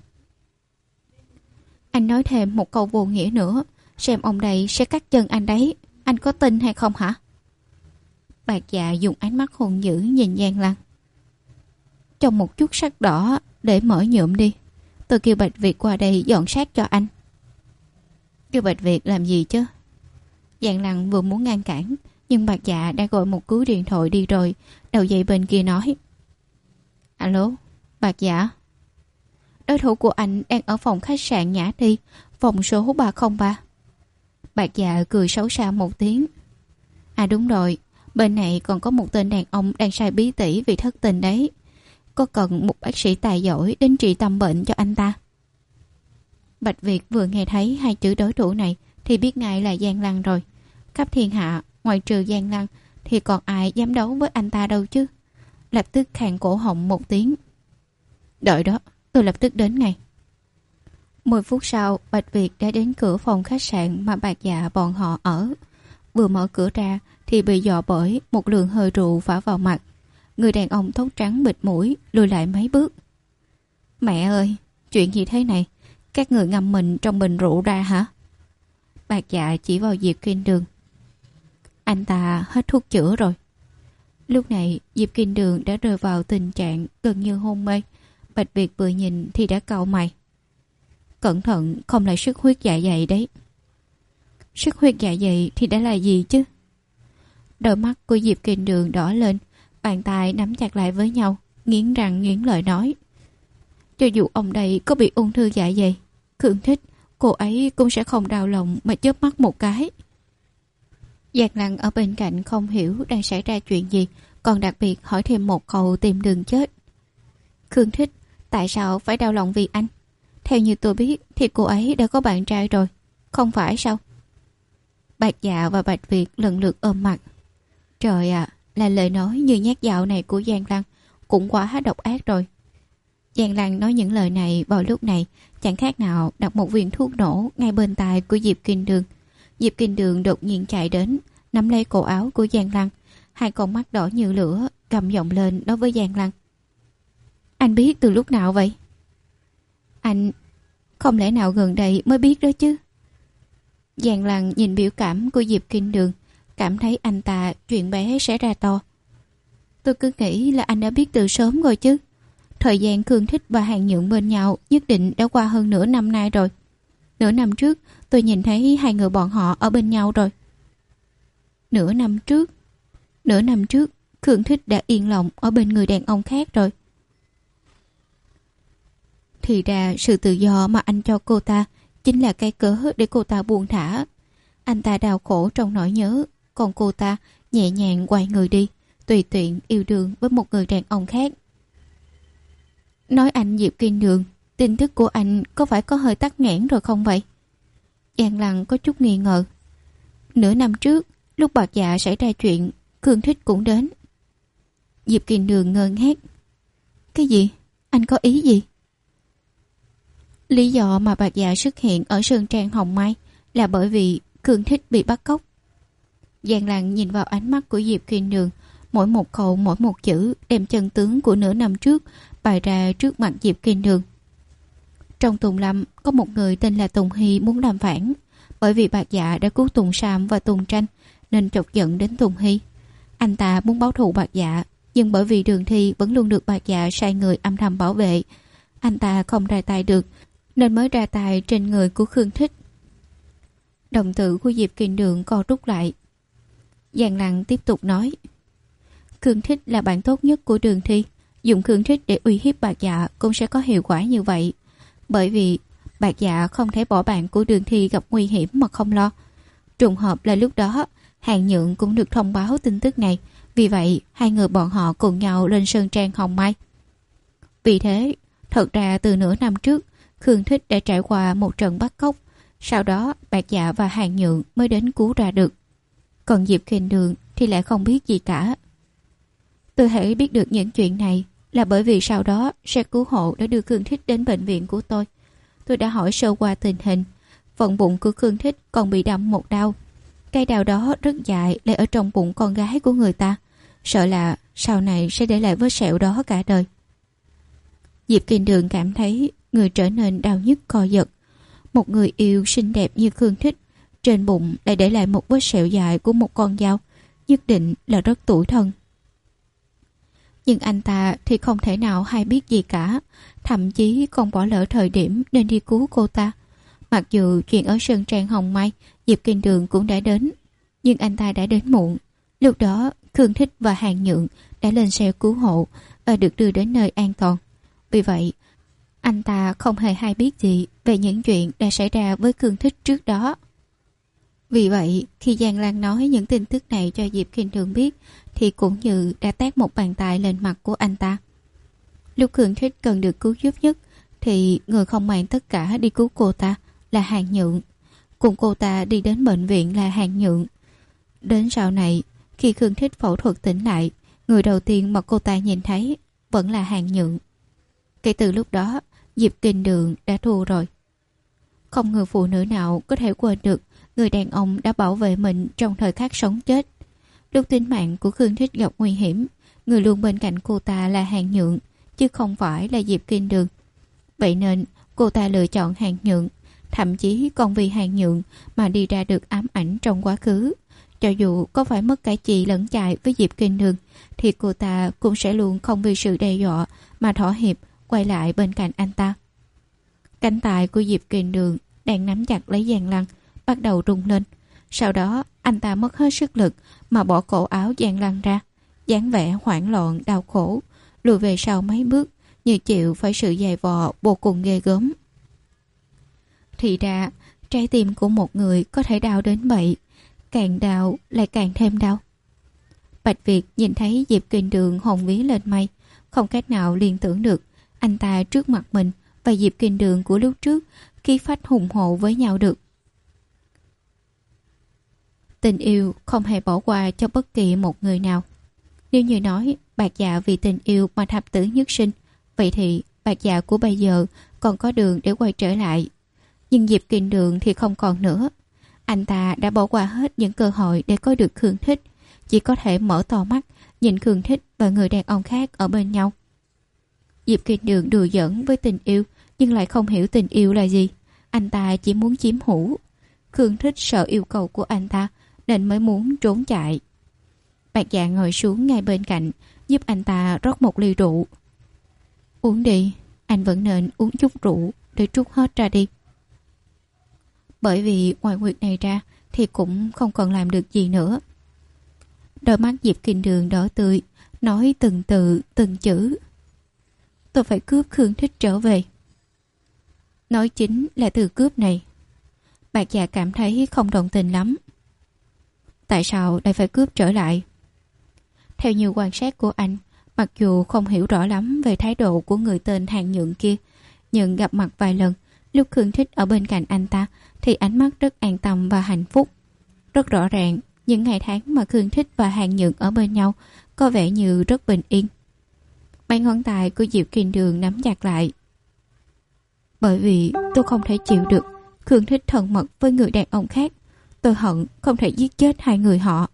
Anh nói thêm một câu vô nghĩa nữa, xem ông đây sẽ cắt chân anh đấy. Anh có tin hay không hả? Bạc Dạ dùng ánh mắt hung dữ nhìn Giang Lăng. Trong một chút sắc đỏ để mở nhuộm đi. Tôi kêu Bạch Việt qua đây dọn xác cho anh. Kêu Bạch Việt làm gì chứ? Giang Lăng vừa muốn ngăn cản, nhưng Bạc Dạ đã gọi một cú điện thoại đi rồi. Đầu dây bên kia nói. Alo, Bạc Dạ. Đối thủ của anh đang ở phòng khách sạn Nhã Thi, phòng số ba không ba. Bạc Dạ cười xấu xa một tiếng. À đúng rồi, bên này còn có một tên đàn ông đang sai bí tỉ vì thất tình đấy. Có cần một bác sĩ tài giỏi đến trị tâm bệnh cho anh ta. Bạch Việt vừa nghe thấy hai chữ đối thủ này thì biết ngay là Giang Lăng rồi. Khắp thiên hạ, ngoài trừ Giang Lăng thì còn ai dám đấu với anh ta đâu chứ. Lập tức khàn cổ họng một tiếng. Đợi đó, tôi lập tức đến ngay. Mười phút sau, Bạch Việt đã đến cửa phòng khách sạn mà Bạc Dạ bọn họ ở. Vừa mở cửa ra thì bị dọa bởi một lượng hơi rượu phả vào mặt. Người đàn ông tóc trắng bịt mũi lùi lại mấy bước. Mẹ ơi, chuyện gì thế này? Các người ngâm mình trong bình rượu ra hả? Bạc Dạ chỉ vào Diệp Kinh Đường. Anh ta hết thuốc chữa rồi. Lúc này Diệp Kinh Đường đã rơi vào tình trạng gần như hôn mê. Bạch Việt vừa nhìn thì đã cau mày. Cẩn thận không lại xuất huyết dạ dày đấy. Xuất huyết dạ dày thì đã là gì chứ? Đôi mắt của Diệp Kinh Đường đỏ lên, bàn tay nắm chặt lại với nhau, nghiến răng nghiến lợi nói. Cho dù ông đây có bị ung thư dạ dày, Khương Thích, cô ấy cũng sẽ không đau lòng mà chớp mắt một cái. Giang Lăng ở bên cạnh không hiểu đang xảy ra chuyện gì, còn đặc biệt hỏi thêm một câu tìm đường chết. Khương Thích, tại sao phải đau lòng vì anh? Theo như tôi biết thì cô ấy đã có bạn trai rồi, không phải sao? Bạch Dạ và Bạch Việt lần lượt ôm mặt. Trời ạ, à, là lời nói như nhát dạo này của Giang Lăng cũng quá độc ác rồi. Giang Lăng nói những lời này vào lúc này chẳng khác nào đặt một viên thuốc nổ ngay bên tai của Diệp Kinh Đường. Diệp Kinh Đường đột nhiên chạy đến, nắm lấy cổ áo của Giang Lăng, hai con mắt đỏ như lửa gầm giọng lên nói với Giang Lăng. Anh biết từ lúc nào vậy? Anh không lẽ nào gần đây mới biết đó chứ? Giang Lăng nhìn biểu cảm của Diệp Kinh Đường, cảm thấy anh ta chuyện bé sẽ ra to. Tôi cứ nghĩ là anh đã biết từ sớm rồi chứ. Thời gian Khương Thích và Hàng Nhượng bên nhau nhất định đã qua hơn nửa năm nay rồi. Nửa năm trước tôi nhìn thấy hai người bọn họ ở bên nhau rồi. Nửa năm trước? Nửa năm trước Khương Thích đã yên lòng ở bên người đàn ông khác rồi. Thì ra sự tự do mà anh cho cô ta chính là cái cớ để cô ta buông thả. Anh ta đau khổ trong nỗi nhớ, còn cô ta nhẹ nhàng quay người đi, tùy tiện yêu đương với một người đàn ông khác. Nói anh Diệp Kinh Đường, tin tức của anh có phải có hơi tắc nghẽn rồi không vậy? Giang Lăng có chút nghi ngờ. Nửa năm trước, lúc Bạc Dạ xảy ra chuyện, Khương Thích cũng đến. Diệp Kinh Đường ngơ ngác. Cái gì? Anh có ý gì? Lý do mà Bạc Dạ xuất hiện ở Sơn Trang Hồng Mai là bởi vì Khương Thích bị bắt cóc. Giang Lăng nhìn vào ánh mắt của Diệp Kinh Đường, mỗi một câu mỗi một chữ đem chân tướng của nửa năm trước bày ra trước mặt Diệp Kinh Đường. Trong Tùng Lâm có một người tên là Tùng Hy muốn làm phản, bởi vì Bạc Dạ đã cứu Tùng Sam và Tùng Tranh nên chọc giận đến Tùng Hy. Anh ta muốn báo thù Bạc Dạ, nhưng bởi vì Đường Thi vẫn luôn được Bạc Dạ sai người âm thầm bảo vệ, anh ta không ra tay được nên mới ra tay trên người của Khương Thích. Đồng tử của Diệp Kinh Đường co rút lại. Giang Lăng tiếp tục nói. Khương Thích là bạn tốt nhất của Đường Thi, dùng Khương Thích để uy hiếp Bạc Dạ cũng sẽ có hiệu quả như vậy. Bởi vì Bạc Dạ không thể bỏ bạn của Đường Thi gặp nguy hiểm mà không lo. Trùng hợp là lúc đó Hàng Nhượng cũng được thông báo tin tức này, vì vậy hai người bọn họ cùng nhau lên Sơn Trang Hồng Mai. Vì thế, thật ra từ nửa năm trước, Khương Thích đã trải qua một trận bắt cóc, sau đó Bạc Dạ và Hàng Nhượng mới đến cứu ra được. Còn Diệp Kinh Đường thì lại không biết gì cả. Tôi hãy biết được những chuyện này là bởi vì sau đó xe cứu hộ đã đưa Khương Thích đến bệnh viện của tôi. Tôi đã hỏi sơ qua tình hình, phần bụng của Khương Thích còn bị đâm một đau. Cái đau đó rất dài lại ở trong bụng con gái của người ta, sợ là sau này sẽ để lại vết sẹo đó cả đời. Diệp Kinh Đường cảm thấy người trở nên đau nhức co giật. Một người yêu xinh đẹp như Khương Thích, trên bụng lại để lại một vết sẹo dài của một con dao, nhất định là rất tủi thân. Nhưng anh ta thì không thể nào hay biết gì cả, thậm chí còn bỏ lỡ thời điểm nên đi cứu cô ta. Mặc dù chuyện ở Sơn Trang Hồng Mai, Diệp Kinh Đường cũng đã đến, nhưng anh ta đã đến muộn. Lúc đó, Khương Thích và Hàng Nhượng đã lên xe cứu hộ và được đưa đến nơi an toàn. Vì vậy, anh ta không hề hay biết gì về những chuyện đã xảy ra với Khương Thích trước đó. Vì vậy, khi Giang Lan nói những tin tức này cho Diệp Kinh Đường biết, thì cũng như đã tát một bàn tay lên mặt của anh ta. Lúc Khương Thích cần được cứu giúp nhất, thì người không mang tất cả đi cứu cô ta là Hàng Nhượng. Cùng cô ta đi đến bệnh viện là Hàng Nhượng. Đến sau này, khi Khương Thích phẫu thuật tỉnh lại, người đầu tiên mà cô ta nhìn thấy vẫn là Hàng Nhượng. Kể từ lúc đó, Diệp Kinh Đường đã thua rồi. Không người phụ nữ nào có thể quên được người đàn ông đã bảo vệ mình trong thời khắc sống chết. Lúc tính mạng của Khương Thích gặp nguy hiểm, người luôn bên cạnh cô ta là Hàng Nhượng, chứ không phải là Diệp Kinh Đường. Vậy nên cô ta lựa chọn Hàng Nhượng, thậm chí còn vì Hàng Nhượng mà đi ra được ám ảnh trong quá khứ. Cho dù có phải mất cả chị lẫn chạy với Diệp Kinh Đường, thì cô ta cũng sẽ luôn không vì sự đe dọa mà thỏa hiệp quay lại bên cạnh anh ta. Cánh tay của Diệp Kiền Đường đang nắm chặt lấy Giang Lăng bắt đầu rung lên. Sau đó anh ta mất hết sức lực mà bỏ cổ áo Giang Lăng ra, dáng vẻ hoảng loạn đau khổ, lùi về sau mấy bước như chịu phải sự dày vò vô cùng ghê gớm. Thì ra trái tim của một người có thể đau đến vậy, càng đau lại càng thêm đau. Bạch Việt nhìn thấy Diệp Kiền Đường hồn vía lên mây, không cách nào liên tưởng được anh ta trước mặt mình và Diệp Kiền Đường của lúc trước khí phách hùng hộ với nhau được. Tình yêu không hề bỏ qua cho bất kỳ một người nào. Nếu như nói Bạc Dạ vì tình yêu mà thập tử nhất sinh, vậy thì Bạc Dạ của bây giờ còn có đường để quay trở lại. Nhưng Diệp Kiền Đường thì không còn nữa. Anh ta đã bỏ qua hết những cơ hội để có được Khương Thích, chỉ có thể mở to mắt nhìn Khương Thích và người đàn ông khác ở bên nhau. Diệp Kiền Đường đùa giỡn với tình yêu nhưng lại không hiểu tình yêu là gì. Anh ta chỉ muốn chiếm hữu. Khương Thích sợ yêu cầu của anh ta nên mới muốn trốn chạy. Bạc Dạ ngồi xuống ngay bên cạnh, giúp anh ta rót một ly rượu. Uống đi, anh vẫn nên uống chút rượu để trút hết ra đi. Bởi vì ngoài việc này ra thì cũng không còn làm được gì nữa. Đôi mắt Diệp Kiền Đường đỏ tươi, nói từng từ từng chữ. Tôi phải cướp Khương Thích trở về. Nói chính là từ cướp này. Bạc Dạ cảm thấy không đồng tình lắm. Tại sao lại phải cướp trở lại? Theo như quan sát của anh, mặc dù không hiểu rõ lắm về thái độ của người tên Hàng Nhượng kia, nhưng gặp mặt vài lần, lúc Khương Thích ở bên cạnh anh ta thì ánh mắt rất an tâm và hạnh phúc. Rất rõ ràng, những ngày tháng mà Khương Thích và Hàng Nhượng ở bên nhau có vẻ như rất bình yên. Mấy ngón tay của Diệp Kiền Đường nắm chặt lại. Bởi vì tôi không thể chịu được Khương Thích thân mật với người đàn ông khác. Tôi hận không thể giết chết hai người họ.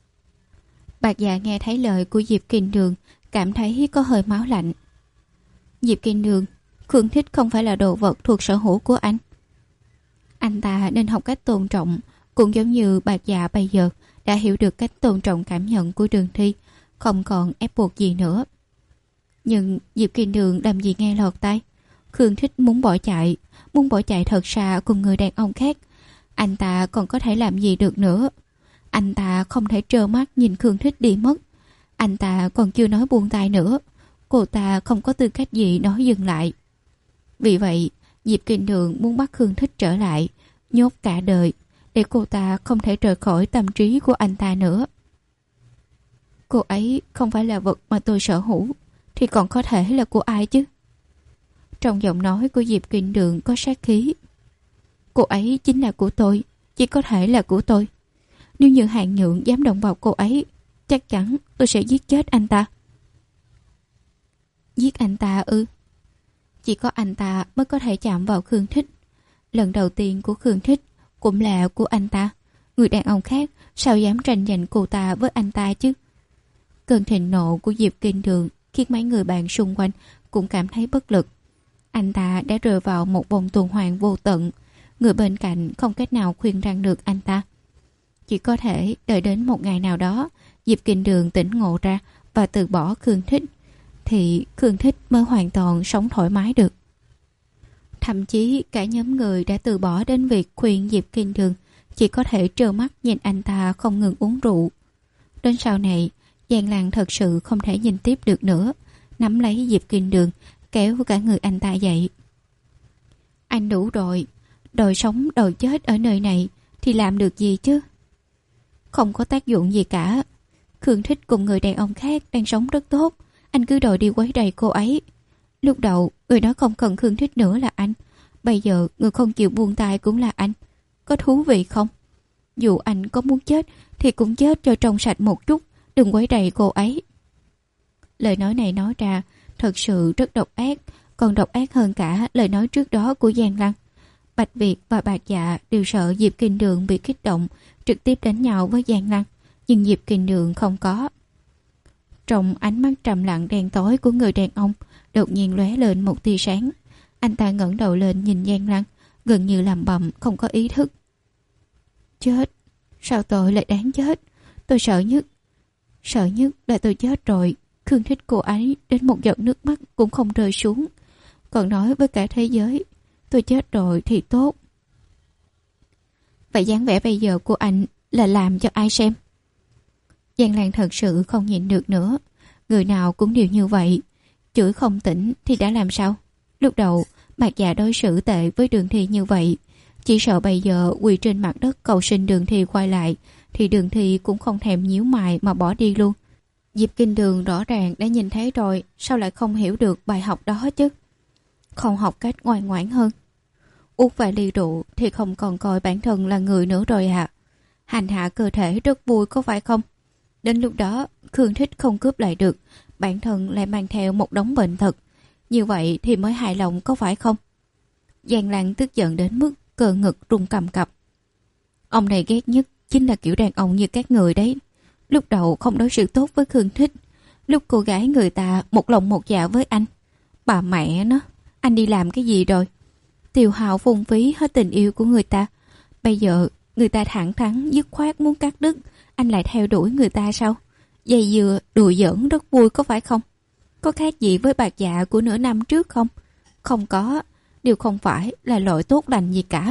Bạc Dạ nghe thấy lời của Diệp Kiền Đường, cảm thấy có hơi máu lạnh. Diệp Kiền Đường, Khương Thích không phải là đồ vật thuộc sở hữu của anh. Anh ta nên học cách tôn trọng, cũng giống như Bạc Dạ bây giờ đã hiểu được cách tôn trọng cảm nhận của Đường Thi, không còn ép buộc gì nữa. Nhưng Diệp Kiền Đường làm gì nghe lọt tai. Khương Thích muốn bỏ chạy, muốn bỏ chạy thật xa cùng người đàn ông khác. Anh ta còn có thể làm gì được nữa. Anh ta không thể trơ mắt nhìn Khương Thích đi mất. Anh ta còn chưa nói buông tay nữa. Cô ta không có tư cách gì nói dừng lại. Vì vậy, Diệp Kiền Đường muốn bắt Khương Thích trở lại, nhốt cả đời, để cô ta không thể rời khỏi tâm trí của anh ta nữa. Cô ấy không phải là vật mà tôi sở hữu, thì còn có thể là của ai chứ? Trong giọng nói của Diệp Kiền Đường có sát khí. Cô ấy chính là của tôi, chỉ có thể là của tôi. Nếu như Hàng Nhượng dám động vào cô ấy, chắc chắn tôi sẽ giết chết anh ta. Giết anh ta ư? Chỉ có anh ta mới có thể chạm vào Khương Thích. Lần đầu tiên của Khương Thích cũng là của anh ta. Người đàn ông khác sao dám tranh giành cô ta với anh ta chứ? Cơn thịnh nộ của Diệp Kiền Đường khiến mấy người bạn xung quanh cũng cảm thấy bất lực. Anh ta đã rơi vào một vòng tuần hoàn vô tận. Người bên cạnh không cách nào khuyên răn được anh ta. Chỉ có thể đợi đến một ngày nào đó Diệp Kiền Đường tỉnh ngộ ra và từ bỏ Khương Thích, thì Khương Thích mới hoàn toàn sống thoải mái được. Thậm chí cả nhóm người đã từ bỏ đến việc khuyên Diệp Kiền Đường, chỉ có thể trơ mắt nhìn anh ta không ngừng uống rượu. Đến sau này, Giang Lăng thật sự không thể nhìn tiếp được nữa, nắm lấy Diệp Kiền Đường, kéo cả người anh ta dậy. Anh đủ rồi, đòi sống đòi chết ở nơi này thì làm được gì chứ? Không có tác dụng gì cả. Khương Thích cùng người đàn ông khác đang sống rất tốt, anh cứ đòi đi quấy rầy cô ấy. Lúc đầu người nói không cần Khương Thích nữa là anh, bây giờ người không chịu buông tay cũng là anh. Có thú vị không? Dù anh có muốn chết thì cũng chết cho trong sạch một chút, đừng quấy rầy cô ấy. Lời nói này nói ra thật sự rất độc ác, còn độc ác hơn cả lời nói trước đó của Giang Lăng. Bạch Việt và Bạc Dạ đều sợ Diệp Kiền Đường bị kích động, trực tiếp đánh nhau với Giang Lăng, nhưng Diệp Kiền Đường không có. Trong ánh mắt trầm lặng đen tối của người đàn ông, đột nhiên lóe lên một tia sáng. Anh ta ngẩng đầu lên nhìn Giang Lăng, gần như lẩm bẩm không có ý thức. Chết, sao tôi lại đáng chết? Tôi sợ nhất, sợ nhất là tôi chết rồi. Khương Thích cô ấy đến một giọt nước mắt cũng không rơi xuống. còn nói với cả thế giới tôi chết rồi thì tốt. Vậy dáng vẻ bây giờ của anh là làm cho ai xem? Giang Lan thật sự không nhịn được nữa. Người nào cũng đều như vậy, chửi không tỉnh thì đã làm sao? Lúc đầu Mạc Dạ đối xử tệ với Đường Thi như vậy, chỉ sợ bây giờ quỳ trên mặt đất cầu xin Đường Thi quay lại thì Đường Thi cũng không thèm nhíu mày mà bỏ đi luôn. Diệp Kinh Đường rõ ràng đã nhìn thấy rồi, sao lại không hiểu được bài học đó chứ? Không học cách ngoan ngoãn hơn. Uống vài ly rượu thì không còn coi bản thân là người nữa rồi ạ. À. Hành hạ cơ thể rất vui có phải không? Đến lúc đó Khương Thích không cướp lại được, bản thân lại mang theo một đống bệnh tật. Như vậy thì mới hài lòng có phải không? Giang Lan tức giận đến mức cơ ngực rung cầm cập. Ông này ghét nhất chính là kiểu đàn ông như các người đấy. Lúc đầu không đối xử tốt với Khương Thích, lúc cô gái người ta một lòng một dạ với anh. Bà mẹ nó, anh đi làm cái gì rồi? Tiêu hao phung phí hết tình yêu của người ta. Bây giờ người ta thẳng thắn dứt khoát muốn cắt đứt, anh lại theo đuổi người ta sao? Dây dừa đùa giỡn rất vui có phải không? Có khác gì với bạc dạ của nửa năm trước không? Không có, đều không phải là loại tốt lành gì cả.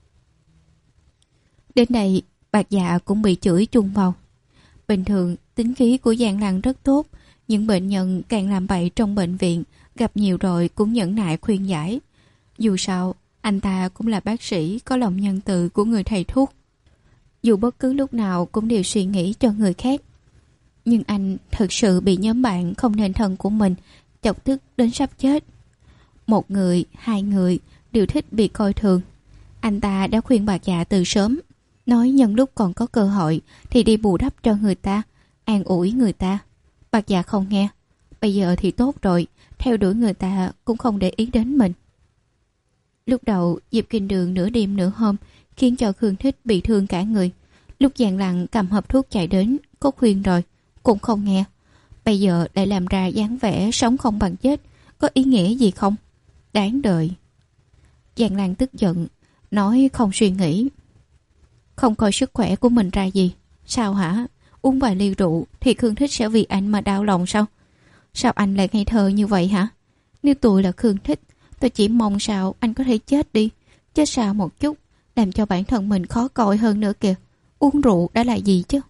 Đến đây bạc dạ cũng bị chửi chung vào. Bình thường tính khí của Giang Lan rất tốt, những bệnh nhân càng làm bậy trong bệnh viện gặp nhiều rồi cũng nhẫn nại khuyên giải. Dù sao anh ta cũng là bác sĩ có lòng nhân từ của người thầy thuốc, dù bất cứ lúc nào cũng đều suy nghĩ cho người khác. Nhưng anh thực sự bị nhóm bạn không nên thân của mình chọc tức đến sắp chết. Một người, hai người đều thích bị coi thường. Anh ta đã khuyên bạc dạ từ sớm, nói nhân lúc còn có cơ hội thì đi bù đắp cho người ta, an ủi người ta. Bạc dạ không nghe. Bây giờ thì tốt rồi, theo đuổi người ta cũng không để ý đến mình. Lúc đầu Diệp Kinh Đường nửa đêm nửa hôm khiến cho Khương Thích bị thương cả người. Lúc Giang Lăng cầm hộp thuốc chạy đến, có khuyên rồi cũng không nghe. Bây giờ lại làm ra dáng vẻ sống không bằng chết, có ý nghĩa gì không? Đáng đời. Giang Lan tức giận, nói không suy nghĩ. Không coi sức khỏe của mình ra gì. Sao hả? Uống vài ly rượu thì Khương Thích sẽ vì anh mà đau lòng sao? Sao anh lại ngây thơ như vậy hả? Nếu tôi là Khương Thích, tôi chỉ mong sao anh có thể chết đi. Chết sao một chút, làm cho bản thân mình khó coi hơn nữa kìa. Uống rượu đã là gì chứ?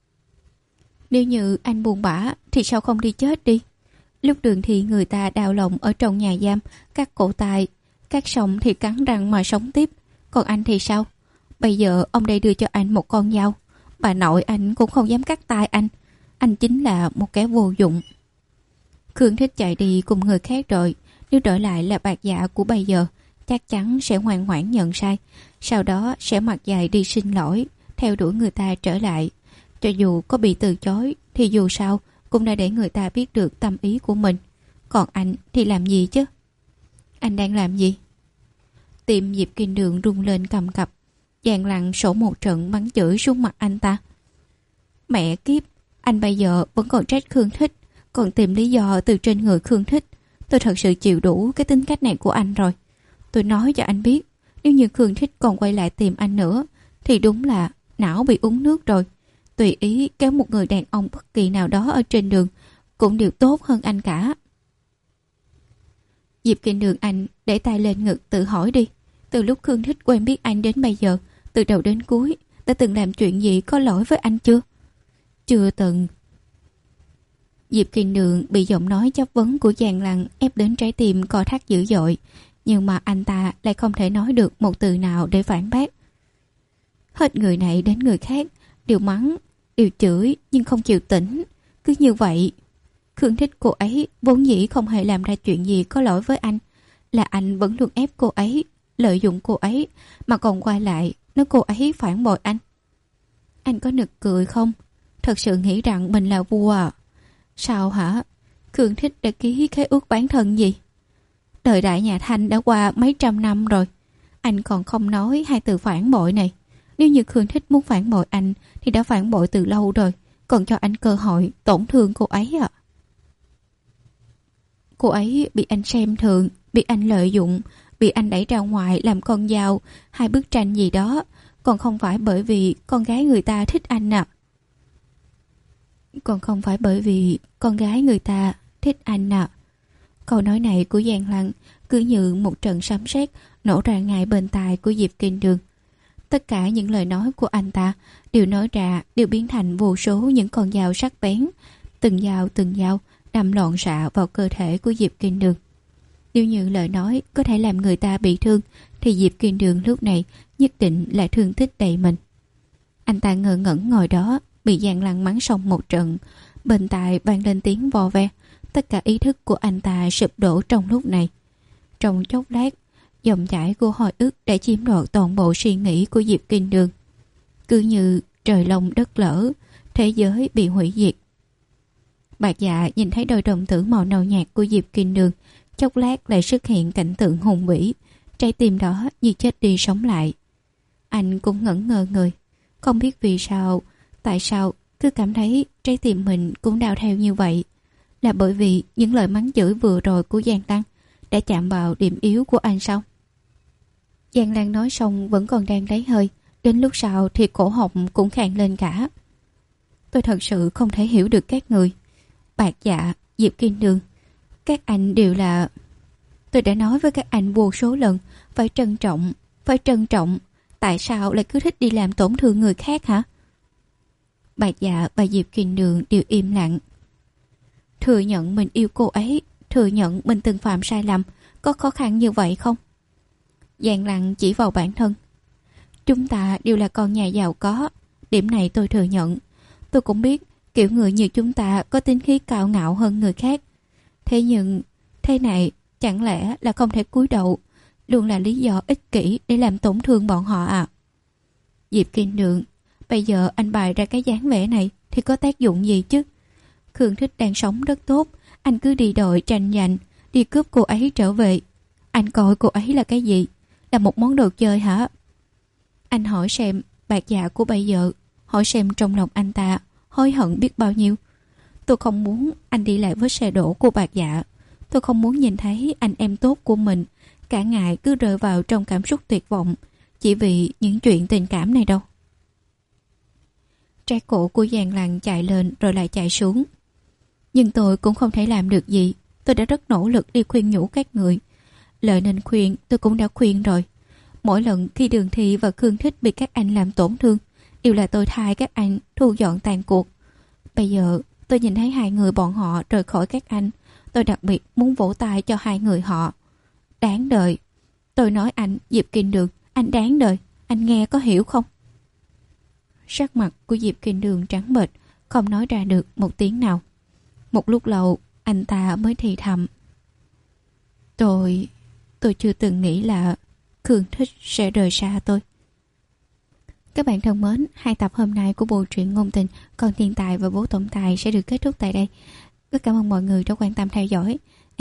Nếu như anh buồn bã thì sao không đi chết đi? Lúc Đường thì người ta đau lòng ở trong nhà giam, cắt cổ tay, cắt sống thì cắn răng mà sống tiếp. Còn anh thì sao? Bây giờ ông đây đưa cho anh một con dao, bà nội anh cũng không dám cắt tay anh. Anh chính là một kẻ vô dụng. Khương Thích chạy đi cùng người khác rồi, nếu đổi lại là bạc dạ của bây giờ, chắc chắn sẽ ngoan ngoãn nhận sai, sau đó sẽ mặt dày đi xin lỗi, theo đuổi người ta trở lại. Cho dù có bị từ chối thì dù sao cũng đã để người ta biết được tâm ý của mình. Còn anh thì làm gì chứ? Anh đang làm gì? Tim Diệp Kinh Đường rung lên cầm cập. Giang Lăng sổ một trận bắn chửi xuống mặt anh ta. Mẹ kiếp, anh bây giờ vẫn còn trách Khương Thích, còn tìm lý do từ trên người Khương Thích. Tôi thật sự chịu đủ cái tính cách này của anh rồi. Tôi nói cho anh biết, nếu như Khương Thích còn quay lại tìm anh nữa thì đúng là não bị uống nước rồi. Tùy ý kéo một người đàn ông bất kỳ nào đó ở trên đường cũng đều tốt hơn anh cả. Diệp Kinh Đường anh để tay lên ngực tự hỏi đi. Từ lúc Khương Thích quen biết anh đến bây giờ, từ đầu đến cuối đã từng làm chuyện gì có lỗi với anh chưa? Chưa từng. Diệp Kinh Đường bị giọng nói chất vấn của Giang Lăng ép đến trái tim co thắt dữ dội, nhưng mà anh ta lại không thể nói được một từ nào để phản bác. Hết người này đến người khác đều mắng, đều chửi nhưng không chịu tỉnh. Cứ như vậy, Khương Thích cô ấy vốn dĩ không hề làm ra chuyện gì có lỗi với anh, là anh vẫn luôn ép cô ấy, lợi dụng cô ấy, mà còn quay lại nói cô ấy phản bội anh. Anh có nực cười không? Thật sự nghĩ rằng mình là vua à? Sao hả? Khương Thích đã ký khế ước bán thân gì? Đời đại nhà Thanh đã qua mấy trăm năm rồi, anh còn không nói hai từ phản bội này. Nếu như Khương Thích muốn phản bội anh thì đã phản bội từ lâu rồi, còn cho anh cơ hội tổn thương cô ấy à? Cô ấy bị anh xem thường, bị anh lợi dụng, bị anh đẩy ra ngoài làm con dao, hai bức tranh gì đó, còn không phải bởi vì con gái người ta thích anh à? Còn không phải bởi vì con gái người ta thích anh à? Câu nói này của Giang Lăng cứ như một trận sấm sét nổ ra ngay bên tai của Diệp Kinh Đường. Tất cả những lời nói của anh ta đều nói ra, đều biến thành vô số những con dao sắc bén, từng dao từng dao đâm loạn xạ vào cơ thể của Diệp Kinh Đường. Nếu như lời nói có thể làm người ta bị thương, thì Diệp Kinh Đường lúc này nhất định là thương tích đầy mình. Anh ta ngơ ngẩn ngồi đó, bị Giang Lăng mắng xong một trận, bên tai vang lên tiếng vò ve. Tất cả ý thức của anh ta sụp đổ trong lúc này. Trong chốc lát, dòng chảy của hồi ức đã chiếm đoạt toàn bộ suy nghĩ của Diệp Kinh Đường. Cứ như trời long đất lở, thế giới bị hủy diệt. Bạc Dạ nhìn thấy đôi đồng tử màu nâu nhạt của Diệp Kinh Đường, chốc lát lại xuất hiện cảnh tượng hùng vĩ, trái tim đó như chết đi sống lại. Anh cũng ngẩn ngơ người, không biết vì sao, tại sao cứ cảm thấy trái tim mình cũng đau theo như vậy. Là bởi vì những lời mắng chửi vừa rồi của Giang Lăng đã chạm vào điểm yếu của anh sao? Giang Lăng nói xong vẫn còn đang lấy hơi, đến lúc sau thì cổ họng cũng khàn lên cả. Tôi thật sự không thể hiểu được các người. Bạc Dạ, Diệp Kinh Đường, các anh đều là... Tôi đã nói với các anh vô số lần, phải trân trọng, phải trân trọng. Tại sao lại cứ thích đi làm tổn thương người khác hả? Bạc Dạ và Diệp Kinh Đường đều im lặng. Thừa nhận mình yêu cô ấy, thừa nhận mình từng phạm sai lầm, có khó khăn như vậy không? Giang Lăng chỉ vào bản thân. Chúng ta đều là con nhà giàu có, điểm này tôi thừa nhận. Tôi cũng biết kiểu người như chúng ta có tính khí cao ngạo hơn người khác. Thế nhưng, thế này chẳng lẽ là không thể cúi đầu, luôn là lý do ích kỷ để làm tổn thương bọn họ à? Diệp Kinh Đường, bây giờ anh bày ra cái dáng vẻ này thì có tác dụng gì chứ? Khương Thích đang sống rất tốt, anh cứ đi đòi tranh giành, đi cướp cô ấy trở về. Anh coi cô ấy là cái gì? Là một món đồ chơi hả? Anh hỏi xem Bạc Dạ của bây giờ, hỏi xem trong lòng anh ta hối hận biết bao nhiêu. Tôi không muốn anh đi lại với xe đổ của Bạc Dạ. Tôi không muốn nhìn thấy anh em tốt của mình cả ngày cứ rơi vào trong cảm xúc tuyệt vọng chỉ vì những chuyện tình cảm này đâu. Trái cổ của Giang Lăng chạy lên rồi lại chạy xuống. Nhưng tôi cũng không thể làm được gì. Tôi đã rất nỗ lực đi khuyên nhủ các người. Lời nên khuyên tôi cũng đã khuyên rồi. Mỗi lần khi Đường Thị và Khương Thích bị các anh làm tổn thương, đều là tôi thay các anh thu dọn tàn cuộc. Bây giờ tôi nhìn thấy hai người bọn họ rời khỏi các anh, tôi đặc biệt muốn vỗ tay cho hai người họ. Đáng đời. Tôi nói anh, Diệp Kinh Đường, anh đáng đời. Anh nghe có hiểu không? Sắc mặt của Diệp Kinh Đường trắng bệch, không nói ra được một tiếng nào. Một lúc lâu anh ta mới thì thầm. Tôi... tôi chưa từng nghĩ là Khương Thích sẽ rời xa tôi. Các bạn thân mến, hai tập hôm nay của bộ truyện ngôn tình Con Thiên Tài và Bố Tổng Tài sẽ được kết thúc tại đây. Rất cảm ơn mọi người đã quan tâm theo dõi.